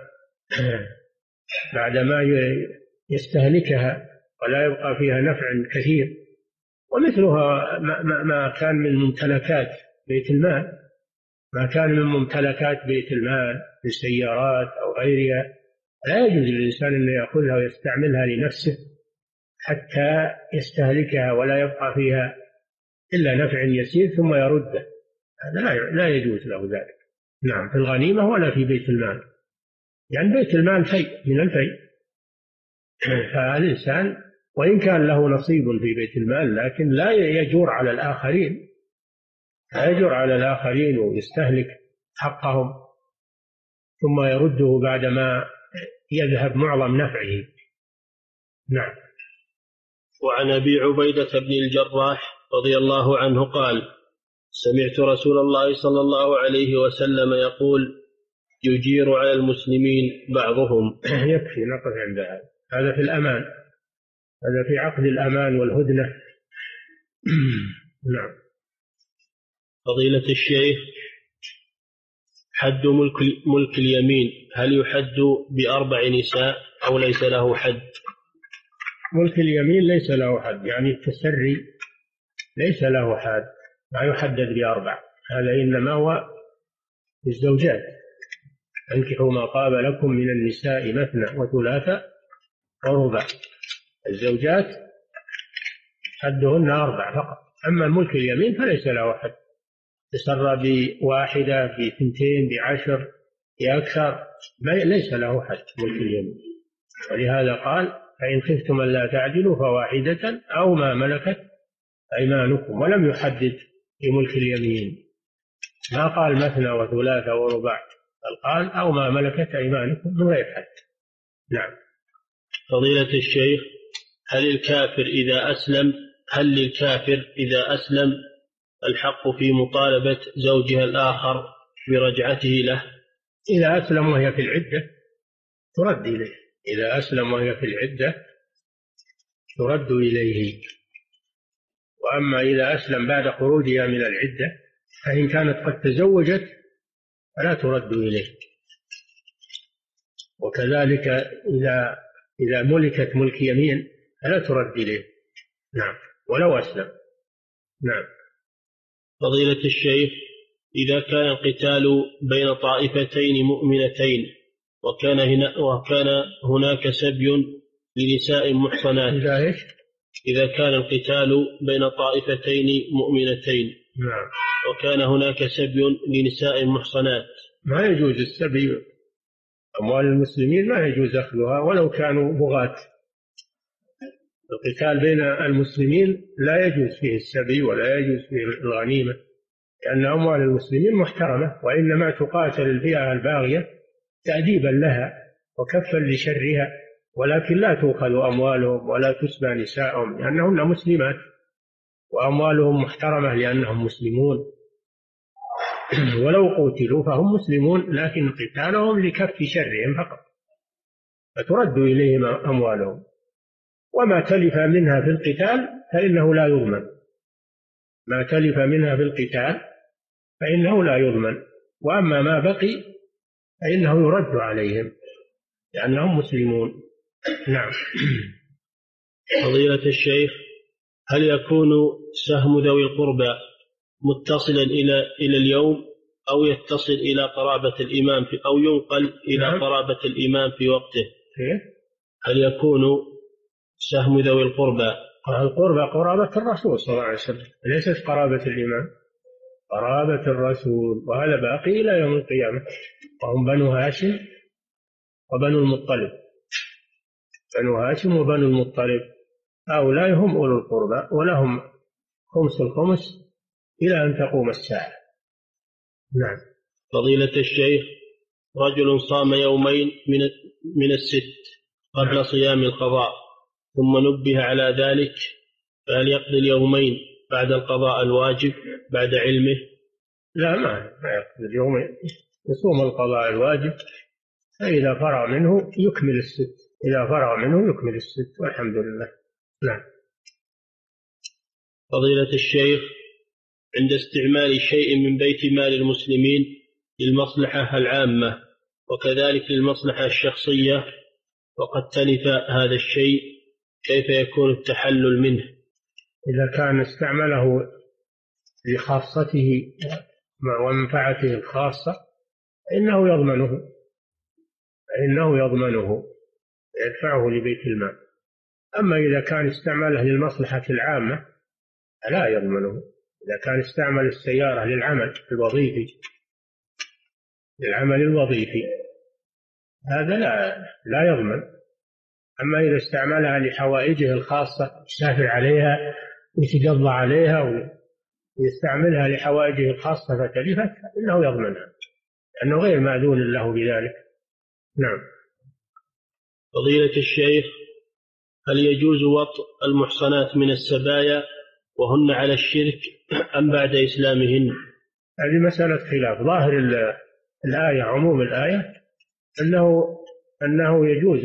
بعدما يستهلكها ولا يبقى فيها نفع كثير. ومثلها ما كان من ممتلكات بيت المال، ما كان من ممتلكات بيت المال في السيارات أو غيرها، لا يجوز للإنسان أن يأخذها ويستعملها لنفسه حتى يستهلكها ولا يبقى فيها إلا نفع يسير ثم يرده، هذا لا يجوز له ذلك. نعم، في الغنيمة ولا في بيت المال، يعني بيت المال شيء من الفيء، فالإنسان وإن كان له نصيب في بيت المال لكن لا يجور على الآخرين، لا يجور على الآخرين ويستهلك حقهم ثم يرده بعدما يذهب معظم نفعه. نعم. وعن أبي عبيدة بن الجراح رضي الله عنه قال: سمعت رسول الله صلى الله عليه وسلم يقول: يجير على المسلمين بعضهم. يكفي نقف عند هذا. هذا في الأمان، هذا في عقد الأمان والهدنة. نعم. فضيلة الشيخ، حد ملك, ملك اليمين هل يحد بأربع نساء أو ليس له حد؟ ملك اليمين ليس له حد، يعني التسري ليس له حد، لا يحدد بأربع، هذا إنما هو الزوجات. انكحوا ما طاب لكم من النساء مثنى وثلاث ورباع. الزوجات حدهن أربع فقط، أما ملك اليمين فليس له حد، تسرى بواحدة بثنتين بعشر بأكثر ليس له حد ملك اليمين. ولهذا قال: فإن خفتم ألا تعدلوا فواحدة أو ما ملكت أيمانكم، ولم يحدد في ملك اليمين، ما قال مثنى وثلاثة ورباع، بل قال أو ما ملكت أيمانكم من غير حد. نعم. فضيلة الشيخ، هل الكافر إذا أسلم هل للكافر إذا أسلم الحق في مطالبة زوجها الآخر برجعته له؟ إذا أسلم وهي في العدة ترد إليه، إذا أسلم وهي في العدة ترد إليه. وأما إذا أسلم بعد خروجها من العدة فإن كانت قد تزوجت فلا ترد إليه. وكذلك إذا إذا ملكت ملك يمين فلا ترد إليه. نعم، ولو أسلم. نعم. فضيلة الشيخ، إذا كان القتال بين طائفتين مؤمنتين وكان هنا وكان هناك سبي لنساء محصنات، إذا إيش؟ إذا كان القتال بين طائفتين مؤمنتين نعم. وكان هناك سبي لنساء محصنات. ما يجوز السبي، أموال المسلمين ما يجوز أخذها ولو كانوا بغاة. القتال بين المسلمين لا يجوز فيه السبي ولا يجوز فيه الغنيمة، لأن أموال المسلمين محترمة، وإنما تقاتل الفئة الباغية تأديبا لها وكفا لشرها، ولكن لا تؤخذ أموالهم ولا تسبى نساءهم لأنهن مسلمات، وأموالهم محترمة لأنهم مسلمون. ولو قتلوا فهم مسلمون، لكن قتالهم لكف شرهم فقط، فترد إليهم أموالهم. وما تلف منها في القتال فإنه لا يضمن، ما تلف منها في القتال فإنه لا يضمن، وأما ما بقي فإنه يرد عليهم لأنهم مسلمون. نعم. فضيلة الشيخ، هل يكون سهم ذوي القربى متصلا إلى إلى اليوم، أو يتصل إلى قرابة الإمام في أو ينقل إلى نعم. قرابة الإمام في وقته؟ هل يكون سهم ذوي القربى القربى قرابة الرسول صلى الله عليه وسلم، ليست قرابة الإمام، قرابة الرسول، وهذا باقي إلى يوم القيامة، وهم بنو هاشم وبنو المطلب. بنو هاشم وبنو المطلب هؤلاء هم أولو القربى، ولهم خمس الخمس إلى أن تقوم الساعة. نعم. فضيلة الشيخ، رجل صام يومين من من الست قبل نعم. صيام القضاء، ثم نبه على ذلك، فهل يقضي اليومين بعد القضاء الواجب بعد علمه؟ لا، ما يقضي اليومين، يصوم القضاء الواجب، فإذا فرغ منه يكمل الست، إذا فرغ منه يكمل الست، والحمد لله. نعم. فضيلة الشيخ، عند استعمال شيء من بيت مال المسلمين للمصلحة العامة وكذلك للمصلحة الشخصية وقد تلف هذا الشيء، كيف يكون التحلل منه؟ إذا كان استعمله لخاصته ومنفعته الخاصة فإنه يضمنه، فإنه يضمنه يدفعه لبيت المال. أما إذا كان استعمله للمصلحة العامة فلا يضمنه. إذا كان استعمل السيارة للعمل الوظيفي للعمل الوظيفي هذا لا لا يضمن. أما إذا استعملها لحوائجه الخاصة، يسافر عليها ويتقضى عليها ويستعملها لحوائجه الخاصة فتلفت، إنه يضمنها لأنه غير مأذون له بذلك. نعم. فضيلة الشيخ، هل يجوز وطء المحصنات من السبايا وهن على الشرك أم بعد إسلامهن؟ هذه مسألة خلاف. ظاهر الآية، عموم الآية، أنه أنه يجوز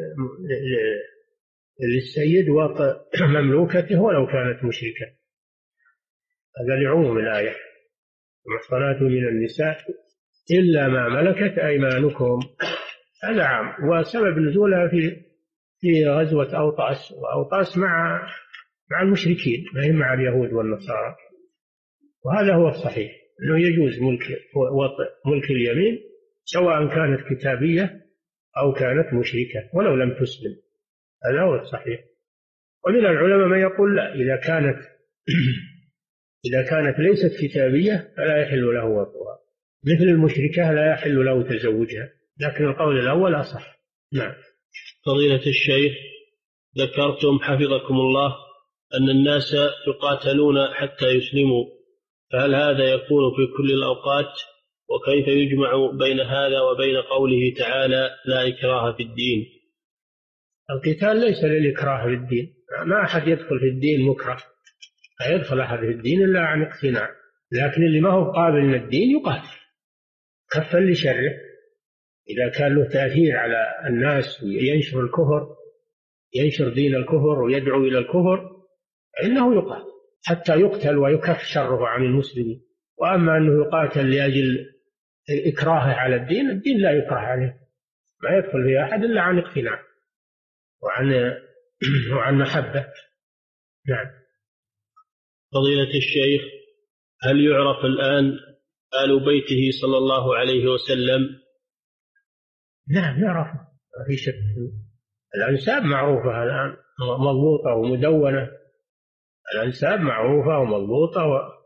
للسيد وطء مملوكته ولو كانت مشركة، هذا لعموم الآية. المحصنات من النساء إلا ما ملكت أيمانكم، هذا عام. وسبب نزولها في في غزوة أوطاس، وأوطاس مع مع المشركين، ما هي مع اليهود والنصارى. وهذا هو الصحيح، أنه يجوز ملك وطء ملك اليمين سواء كانت كتابية أو كانت مشركة ولو لم تسلم، هذا هو الصحيح. ومن العلماء من يقول لا، إذا كانت إذا كانت ليست كتابية فلا يحل له وطئها، مثل المشركة لا يحل له تزوجها، لكن القول الأول أصح. نعم. فضيلة الشيخ، ذكرتم حفظكم الله أن الناس يقاتلون حتى يسلموا، فهل هذا يكون في كل الأوقات؟ وكيف يجمع بين هذا وبين قوله تعالى لا إكراه في الدين؟ القتال ليس للإكراه في الدين، ما أحد يدخل في الدين مكره، لا يدخل أحد في الدين إلا عن اقتناع، لكن اللي ما هو قابل من الدين يقاتل كفا لشره. إذا كان له تأثير على الناس وينشر الكفر، ينشر دين الكفر ويدعو إلى الكفر، فإنه يقاتل حتى يقتل ويكف شره عن المسلمين. وأما أنه يقاتل لأجل الإكراه على الدين، الدين لا يكره عليه، ما يدخل فيه أحد إلا عن اقتناع وعن وعن محبة. نعم. فضيلة الشيخ، هل يعرف الآن آل بيته صلى الله عليه وسلم؟ نعم يعرف، ما في شك. الأنساب معروفة الآن، مضبوطة ومدونة، الأنساب معروفة ومضبوطة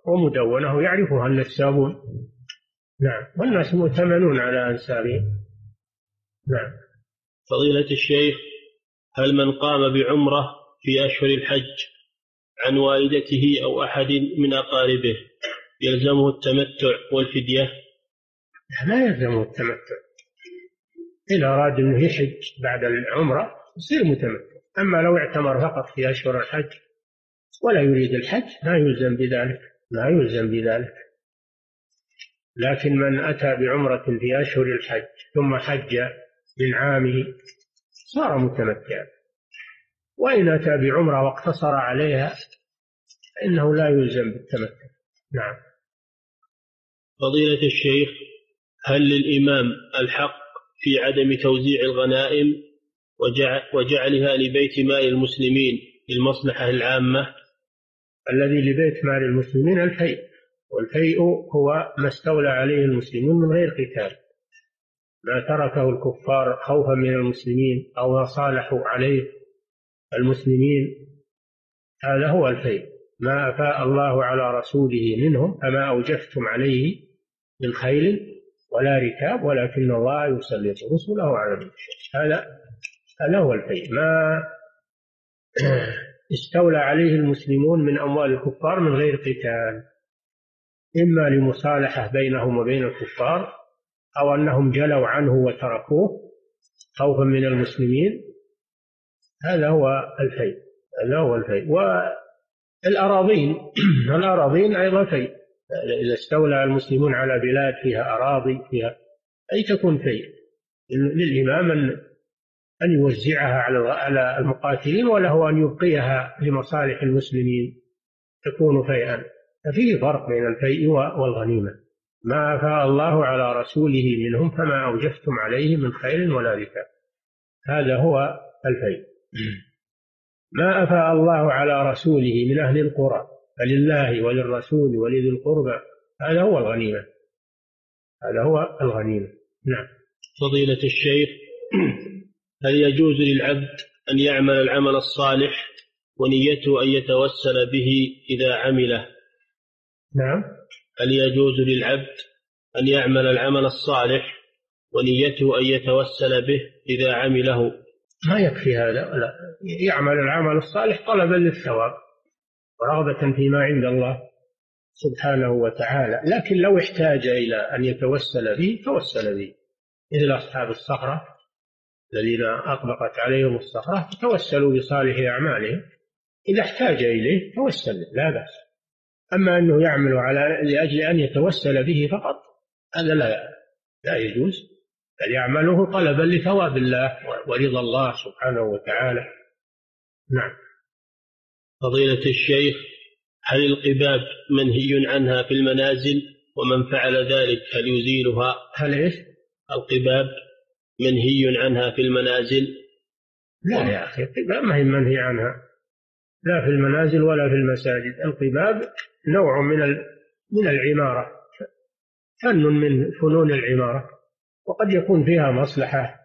ومدونة يعرفها النسابون. نعم، والناس مؤتمنون على أنسابهم. نعم. فضيلة الشيخ، هل من قام بعمرة في أشهر الحج عن والدته أو أحد من أقاربه يلزمه التمتع والفدية؟ لا يلزمه التمتع. إذا أراد أنه يحج بعد العمرة يصير متمتع. أما لو اعتمر فقط في أشهر الحج ولا يريد الحج لا يلزم بذلك، لا يلزم بذلك. لكن من أتى بعمرة في أشهر الحج ثم حج من عامه صار متمتعا، وإن أتى بعمرة واقتصر عليها فإنه لا يلزم بالتمتع. نعم. فضيلة الشيخ، هل للإمام الحق في عدم توزيع الغنائم وجعلها لبيت مال المسلمين للمصلحة العامة؟ الذي لبيت مال المسلمين الفيء، والفيء هو ما استولى عليه المسلمون من غير قتال، ما تركه الكفار خوفا من المسلمين أو ما صالحوا عليه المسلمين، هذا هو الفيء. ما أفاء الله على رسوله منهم فما أوجفتم عليه من خيل ولا ركاب ولكن الله يسلط رسله على من يشاء. هذا هذا هو الفيء، ما استولى عليه المسلمون من أموال الكفار من غير قتال، إما لمصالحة بينهم وبين الكفار أو أنهم جلوا عنه وتركوه خوفا من المسلمين. هذا هو الفيء، هذا هو الفيء. والأراضين الأراضين أيضا فيء، إذا استولى المسلمون على بلاد فيها أراضي فيها أي تكون فيء للإمام أن أن يوزعها على المقاتلين وله أن يبقيها لمصالح المسلمين تكون فيئا. ففيه فرق بين الفيء والغنيمة. ما أفاء الله على رسوله منهم فما أوجفتم عليه من خيل ولا ركاب، هذا هو الفيء. ما أفاء الله على رسوله من أهل القرى فلله وللرسول ولذي القربى، هذا هو الغنيمة، هذا هو الغنيمة. نعم. فضيلة الشيخ، هل يجوز للعبد أن يعمل العمل الصالح ونيته أن يتوسل به إذا عمله؟ نعم. هل يجوز للعبد أن يعمل العمل الصالح ونيته أن يتوسل به إذا عمله؟ ما يكفي هذا، لا، يعمل العمل الصالح طلبا للثواب ورغبة فيما عند الله سبحانه وتعالى، لكن لو احتاج إلى أن يتوسل به توسل به، مثل أصحاب الصخرة الذين أطبقت عليهم الصخرة توسلوا بصالح أعمالهم، إذا احتاج إليه توسل لا بأس. أما أنه يعمل على لأجل أن يتوسل به فقط هذا لا لا يجوز، بل يعمله طلبا لثواب الله ورضا الله سبحانه وتعالى. نعم. فضيلة الشيخ، هل القباب منهي عنها في المنازل؟ ومن فعل ذلك هل يزيلها؟ هل إيش؟ القباب منهي عنها في المنازل؟ لا يا أخي، القباب ما هي منهي عنها لا في المنازل ولا في المساجد. القباب نوع من من العمارة، فن من فنون العمارة، وقد يكون فيها مصلحة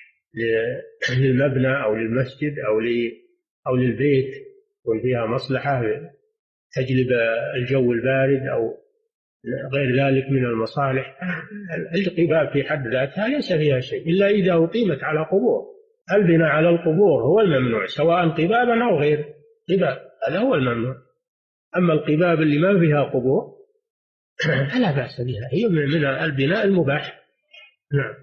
للمبنى أو للمسجد أو أو للبيت، يكون فيها مصلحة تجلب الجو البارد أو غير ذلك من المصالح. القباب في حد ذاتها ليس فيها شيء إلا إذا أقيمت على قبور. البناء على القبور هو الممنوع سواء قبابا أو غير قباب، هذا هو الممنوع. أما القباب اللي ما فيها قبور فلا بأس بها، هي من البناء المباح. نعم.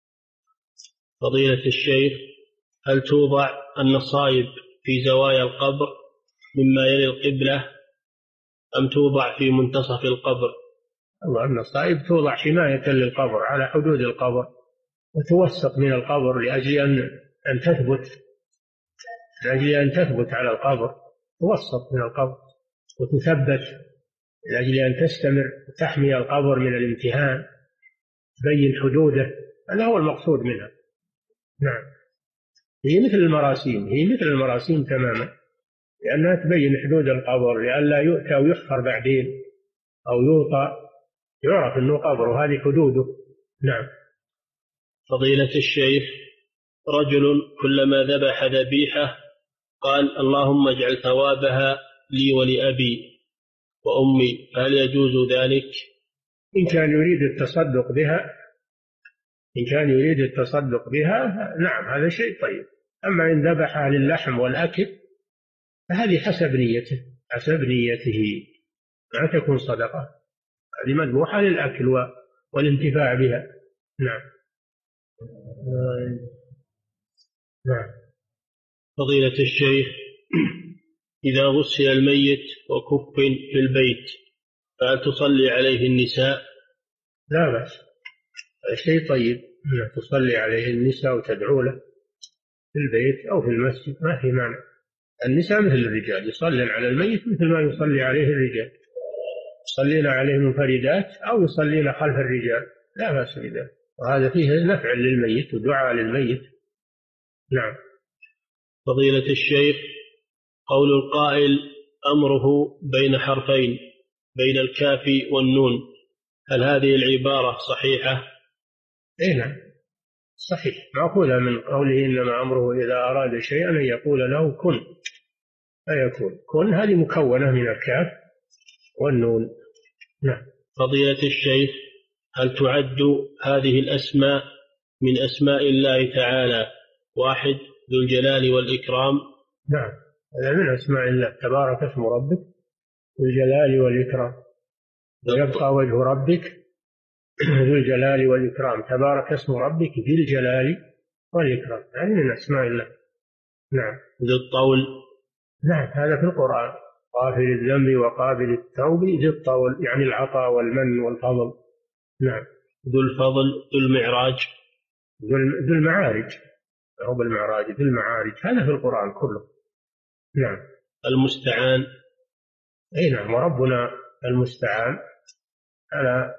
فضيلة الشيخ، هل توضع النصائب في زوايا القبر مما يلي القبلة أم توضع في منتصف القبر؟ الله، النصائب توضع حماية للقبر على حدود القبر وتوسط من القبر لأجل أن أن تثبت لأجل أن تثبت على القبر، توسط من القبر وتثبت لأجل أن تستمر وتحمي القبر من الامتهان، تبين حدوده، هذا هو المقصود منها. نعم. هي مثل المراسيم، هي مثل المراسيم تماما، لأنها تبين حدود القبر لئلا يؤتى ويحفر بعدين أو يوطى، يعرف أنه قبر وهذه حدوده. نعم. فضيلة الشيخ، رجل كلما ذبح ذبيحة قال اللهم اجعل ثوابها لي ولأبي، وأمي، هل يجوز ذلك؟ إن كان يريد التصدق بها إن كان يريد التصدق بها نعم هذا شيء طيب. أما إن ذبحها للحم والأكل فهذه حسب نيته حسب نيته ما تكون صدقة، هذه مذبوحة للأكل والانتفاع بها. نعم. نعم. فضيلة الشيخ، إذا غسل الميت وكفن في البيت فهل تصلي عليه النساء؟ لا بأس، شيء طيب تصلي عليه النساء وتدعو له في البيت أو في المسجد، ما في معنى. النساء مثل الرجال يصلين على الميت مثل ما يصلي عليه الرجال، يصلين عليه منفردات أو يصلين خلف الرجال، لا بأس بذلك، وهذا فيه نفع للميت ودعاء للميت. نعم. فضيلة الشيخ، قول القائل أمره بين حرفين بين الكاف والنون، هل هذه العبارة صحيحة؟ إيه نعم صحيح، مأخوذة من قوله إنما أمره إذا أراد شيئا أن يقول له كن فيكون. كن هذه مكونة من الكاف والنون. نعم. فضيلة الشيخ، هل تعد هذه الأسماء من أسماء الله تعالى واحد ذو الجلال والإكرام؟ نعم، هذا من أسماء الله، تبارك اسم ربك ذو الجلال والإكرام، ويبقى وجه ربك ذو الجلال والإكرام، تبارك اسم ربك ذي الجلال والإكرام، هذه يعني من أسماء الله. نعم. ذو الطول. نعم هذا في القرآن، غافل الذنب وقابل التوب ذي الطول، يعني العطاء والمن والفضل. نعم. ذو الفضل. ذو المعراج. ذو المعارج، هو بالمعراج ذو المعارج، هذا في القرآن كله. نعم. المستعان. أي نعم، وربنا المستعان على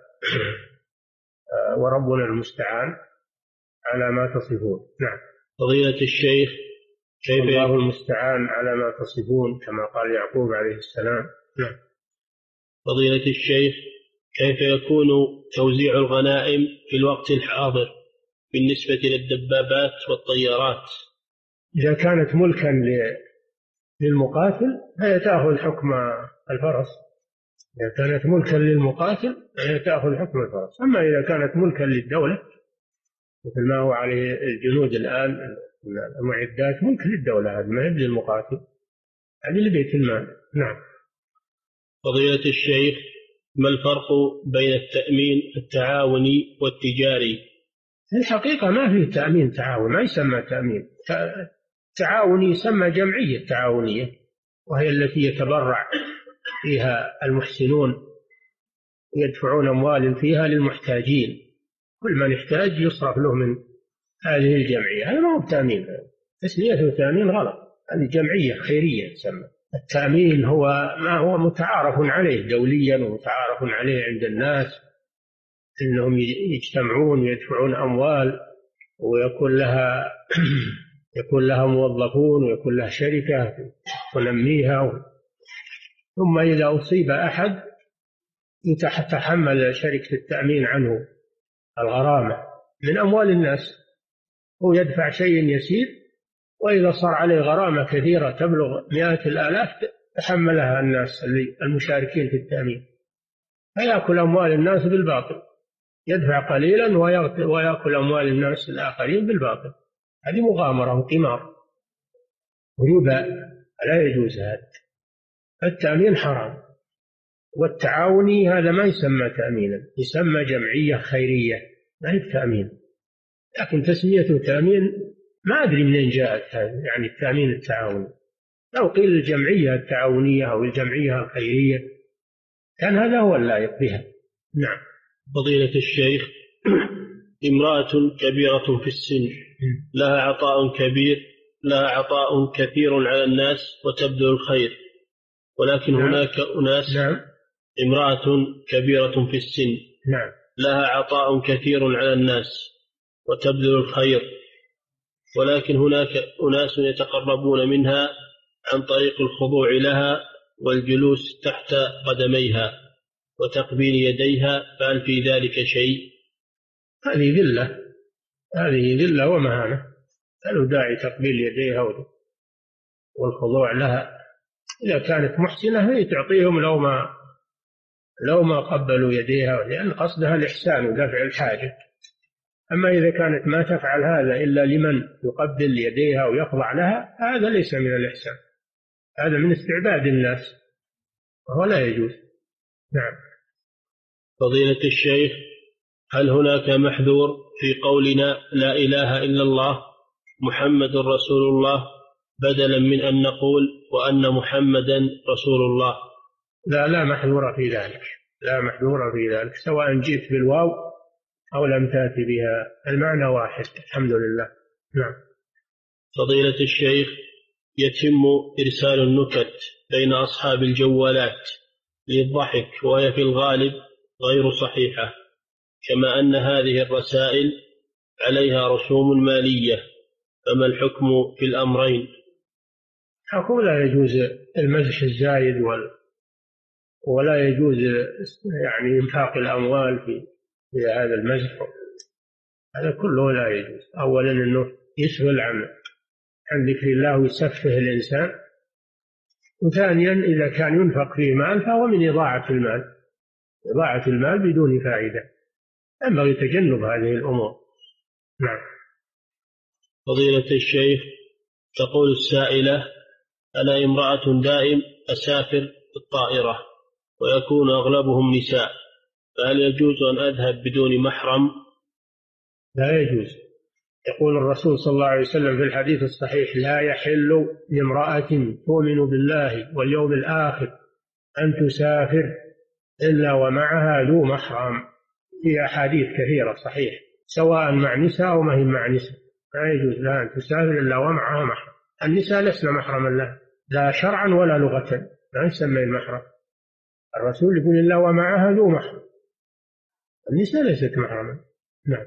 وربنا المستعان على ما تصفون. نعم. فضيلة الشيخ، كيف الله المستعان على ما تصفون كما قال يعقوب عليه السلام. نعم. فضيلة الشيخ، كيف يكون توزيع الغنائم في الوقت الحاضر بالنسبة للدبابات والطيارات؟ إذا كانت ملكا للمقاتل فهي تأخذ حكم الفرس، إذا كانت ملكا للمقاتل فهي تأخذ حكم الفرس. أما إذا كانت ملكا للدولة مثل ما هو عليه الجنود الآن، المعدات ملك للدولة، هذه ما هي للمقاتل، هذه لبيت المال. نعم. فضيلة الشيخ، ما الفرق بين التأمين التعاوني والتجاري؟ في الحقيقة ما فيه تأمين تعاون، ما يسمى تأمين تعاوني، يسمى جمعية تعاونية، وهي التي يتبرع فيها المحسنون يدفعون أموال فيها للمحتاجين، كل من يحتاج يصرف له من هذه الجمعية، هذا ما هو تأمين، تسميته تأمين غلط، هذه جمعية خيرية تسمى. التأمين هو ما هو متعارف عليه دوليا ومتعارف عليه عند الناس، إنهم يجتمعون ويدفعون أموال ويكون لها يكون لها موظفون ويكون لها شركة تنميها، ثم إذا أصيب أحد تتحمل شركة التأمين عنه الغرامة من أموال الناس، هو يدفع شيء يسير، وإذا صار عليه غرامة كثيرة تبلغ مئات الآلاف تحملها الناس المشاركين في التأمين، فيأكل أموال الناس بالباطل، يدفع قليلا ويأكل أموال الناس الآخرين بالباطل، هذه مغامرة وقمار وربا، لا يجوز هذا. التأمين حرام، والتعاوني هذا ما يسمى تأمينا، يسمى جمعية خيرية، ما هي تأمين، لكن تسميته تأمين ما أدري منين جاءت هذا، يعني التأمين التعاوني، لو قيل الجمعية التعاونية أو الجمعية الخيرية كان هذا هو اللائق بها. نعم. فضيلة الشيخ، امرأة كبيرة في السن لها عطاء كبير لها عطاء كثير على الناس وتبذل الخير، ولكن نعم. هناك أناس نعم. امرأة كبيرة في السن نعم. لها عطاء كثير على الناس وتبذل الخير، ولكن هناك أناس يتقربون منها عن طريق الخضوع لها والجلوس تحت قدميها وتقبيل يديها، فهل في ذلك شيء؟ هذه ذلة، هذه ذلة ومهانة، هل داعي تقبيل يديها والخضوع لها؟ إذا كانت محسنة هي تعطيهم لو ما لو ما قبلوا يديها، لأن قصدها الإحسان ودفع الحاجة. أما إذا كانت ما تفعل هذا إلا لمن يقبل يديها ويخضع لها، هذا ليس من الإحسان، هذا من استعباد الناس وهو لا يجوز. نعم. فضيلة الشيخ، هل هناك محذور في قولنا لا إله إلا الله محمد رسول الله بدلا من أن نقول وأن محمدا رسول الله؟ لا لا محذور في ذلك، لا محذور في ذلك، سواء جئت بالواو أو لم تأتي بها، المعنى واحد الحمد لله. نعم. فضيلة الشيخ، يتم إرسال النكت بين أصحاب الجوالات للضحك وهي في الغالب غير صحيحة، كما أن هذه الرسائل عليها رسوم مالية، فما الحكم في الأمرين؟ حكم لا يجوز المزح الزايد وال ولا يجوز يعني إنفاق الأموال في في هذا المزح، هذا كله لا يجوز. أولا أنه يشغل عن عن ذكر الله ويسفه الإنسان، وثانيا إذا كان ينفق فيه مال فهو من إضاعة المال، إضاعة المال بدون فائدة، ينبغي تجنب هذه الأمور. نعم. فضيلة الشيخ، تقول السائلة: أنا امرأة دائم أسافر بالطائرة ويكون أغلبهم نساء، فهل يجوز أن أذهب بدون محرم؟ لا يجوز. يقول الرسول صلى الله عليه وسلم في الحديث الصحيح: لا يحل لامرأة تؤمن بالله واليوم الآخر أن تسافر إلا ومعها ذو محرم. في أحاديث كثيرة صحيح، سواء مع نساء أو ما هي مع نساء، لا يجوز لها أن تسافر إلا ومعها محرم. النساء لسنا محرما لها لا شرعا ولا لغة، لا نسمى المحرم. الرسول يقول إلا ومعها ذو محرم، النساء ليست محرما. نعم.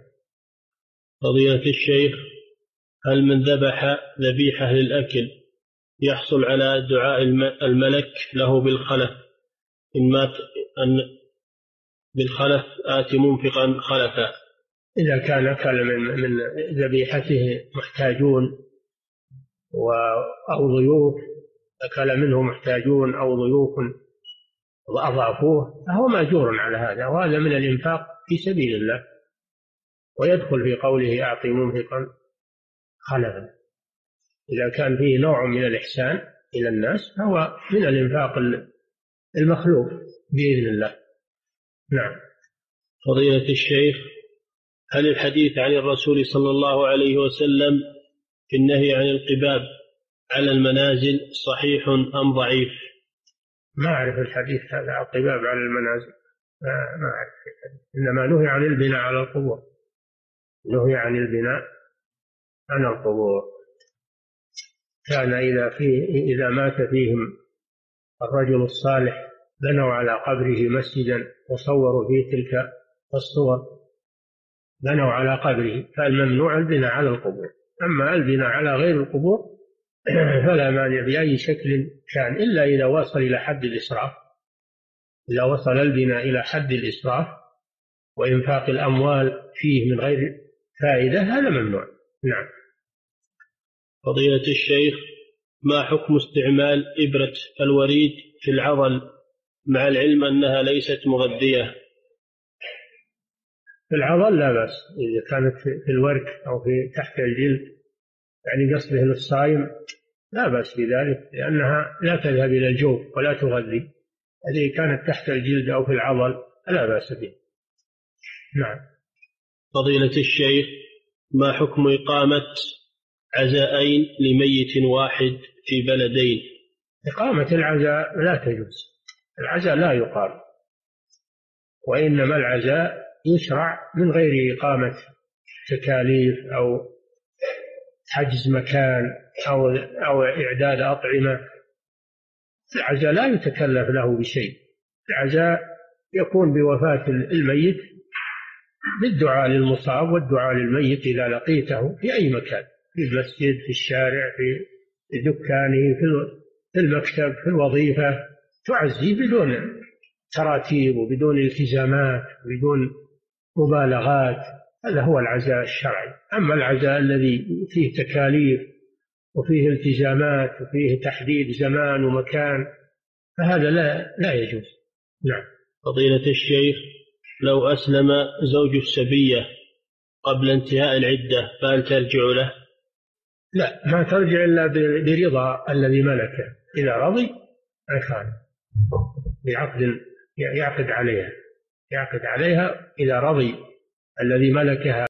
فضيلة الشيخ، هل من ذبح ذبيحة للأكل يحصل على دعاء الملك له بالخلف إن مات أن بالخلف آتي منفقا خلفا؟ إذا كان أكل من من ذبيحته محتاجون أو ضيوف، أكل منه محتاجون أو ضيوف وأضافوه، فهو مأجور على هذا، وهذا من الإنفاق في سبيل الله، ويدخل في قوله أعطي منفقا خلفا. إذا كان فيه نوع من الإحسان إلى الناس فهو من الإنفاق المخلوق بإذن الله. نعم. فضيلة الشيخ، هل الحديث عن الرسول صلى الله عليه وسلم في النهي عن القباب على المنازل صحيح أم ضعيف؟ ما أعرف الحديث هذا القباب على المنازل، ما أعرف الحديث. إنما نهي عن البناء على القبور، نهي عن البناء على القبور. كان إذا فيه إذا مات فيهم الرجل الصالح بنوا على قبره مسجدا وصوروا فيه تلك الصور، بنوا على قبره، فالممنوع البناء على القبور. أما البناء على غير القبور فلا مانع بأي شكل كان، إلا إذا وصل إلى حد الإسراف. إذا وصل البناء إلى حد الإسراف وإنفاق الأموال فيه من غير فائدة، هذا ممنوع. نعم. فضيلة الشيخ، ما حكم استعمال إبرة الوريد في العضل مع العلم أنها ليست مغذية؟ في العضل لا بأس، إذا كانت في الورك أو في تحت الجلد، يعني قصده للصائم، لا بأس بذلك، لأنها لا تذهب إلى الجوف ولا تغذي. هذه كانت تحت الجلد أو في العضل لا بأس به. نعم. فضيلة الشيخ، ما حكم إقامة عزاءين لميت واحد في بلدين؟ إقامة العزاء لا تجوز، العزاء لا يقام، وإنما العزاء يشرع من غير إقامة تكاليف أو حجز مكان أو أو إعداد أطعمة. العزاء لا يتكلف له بشيء، العزاء يكون بوفاة الميت بالدعاء للمصاب والدعاء للميت إذا لقيته في أي مكان، في المسجد، في الشارع، في دكانه، في المكتب، في الوظيفة، تعزيه بدون تراتيب وبدون التزامات وبدون مبالغات. هذا هو العزاء الشرعي. أما العزاء الذي فيه تكاليف وفيه التزامات وفيه تحديد زمان ومكان فهذا لا لا يجوز. نعم. فضيلة الشيخ، لو أسلم زوج السبية قبل انتهاء العدة فهل ترجع له؟ لا، ما ترجع إلا برضا الذي ملكه، إذا رضي أكان بعقد يعقد عليها يعقد عليها إذا رضي الذي ملكها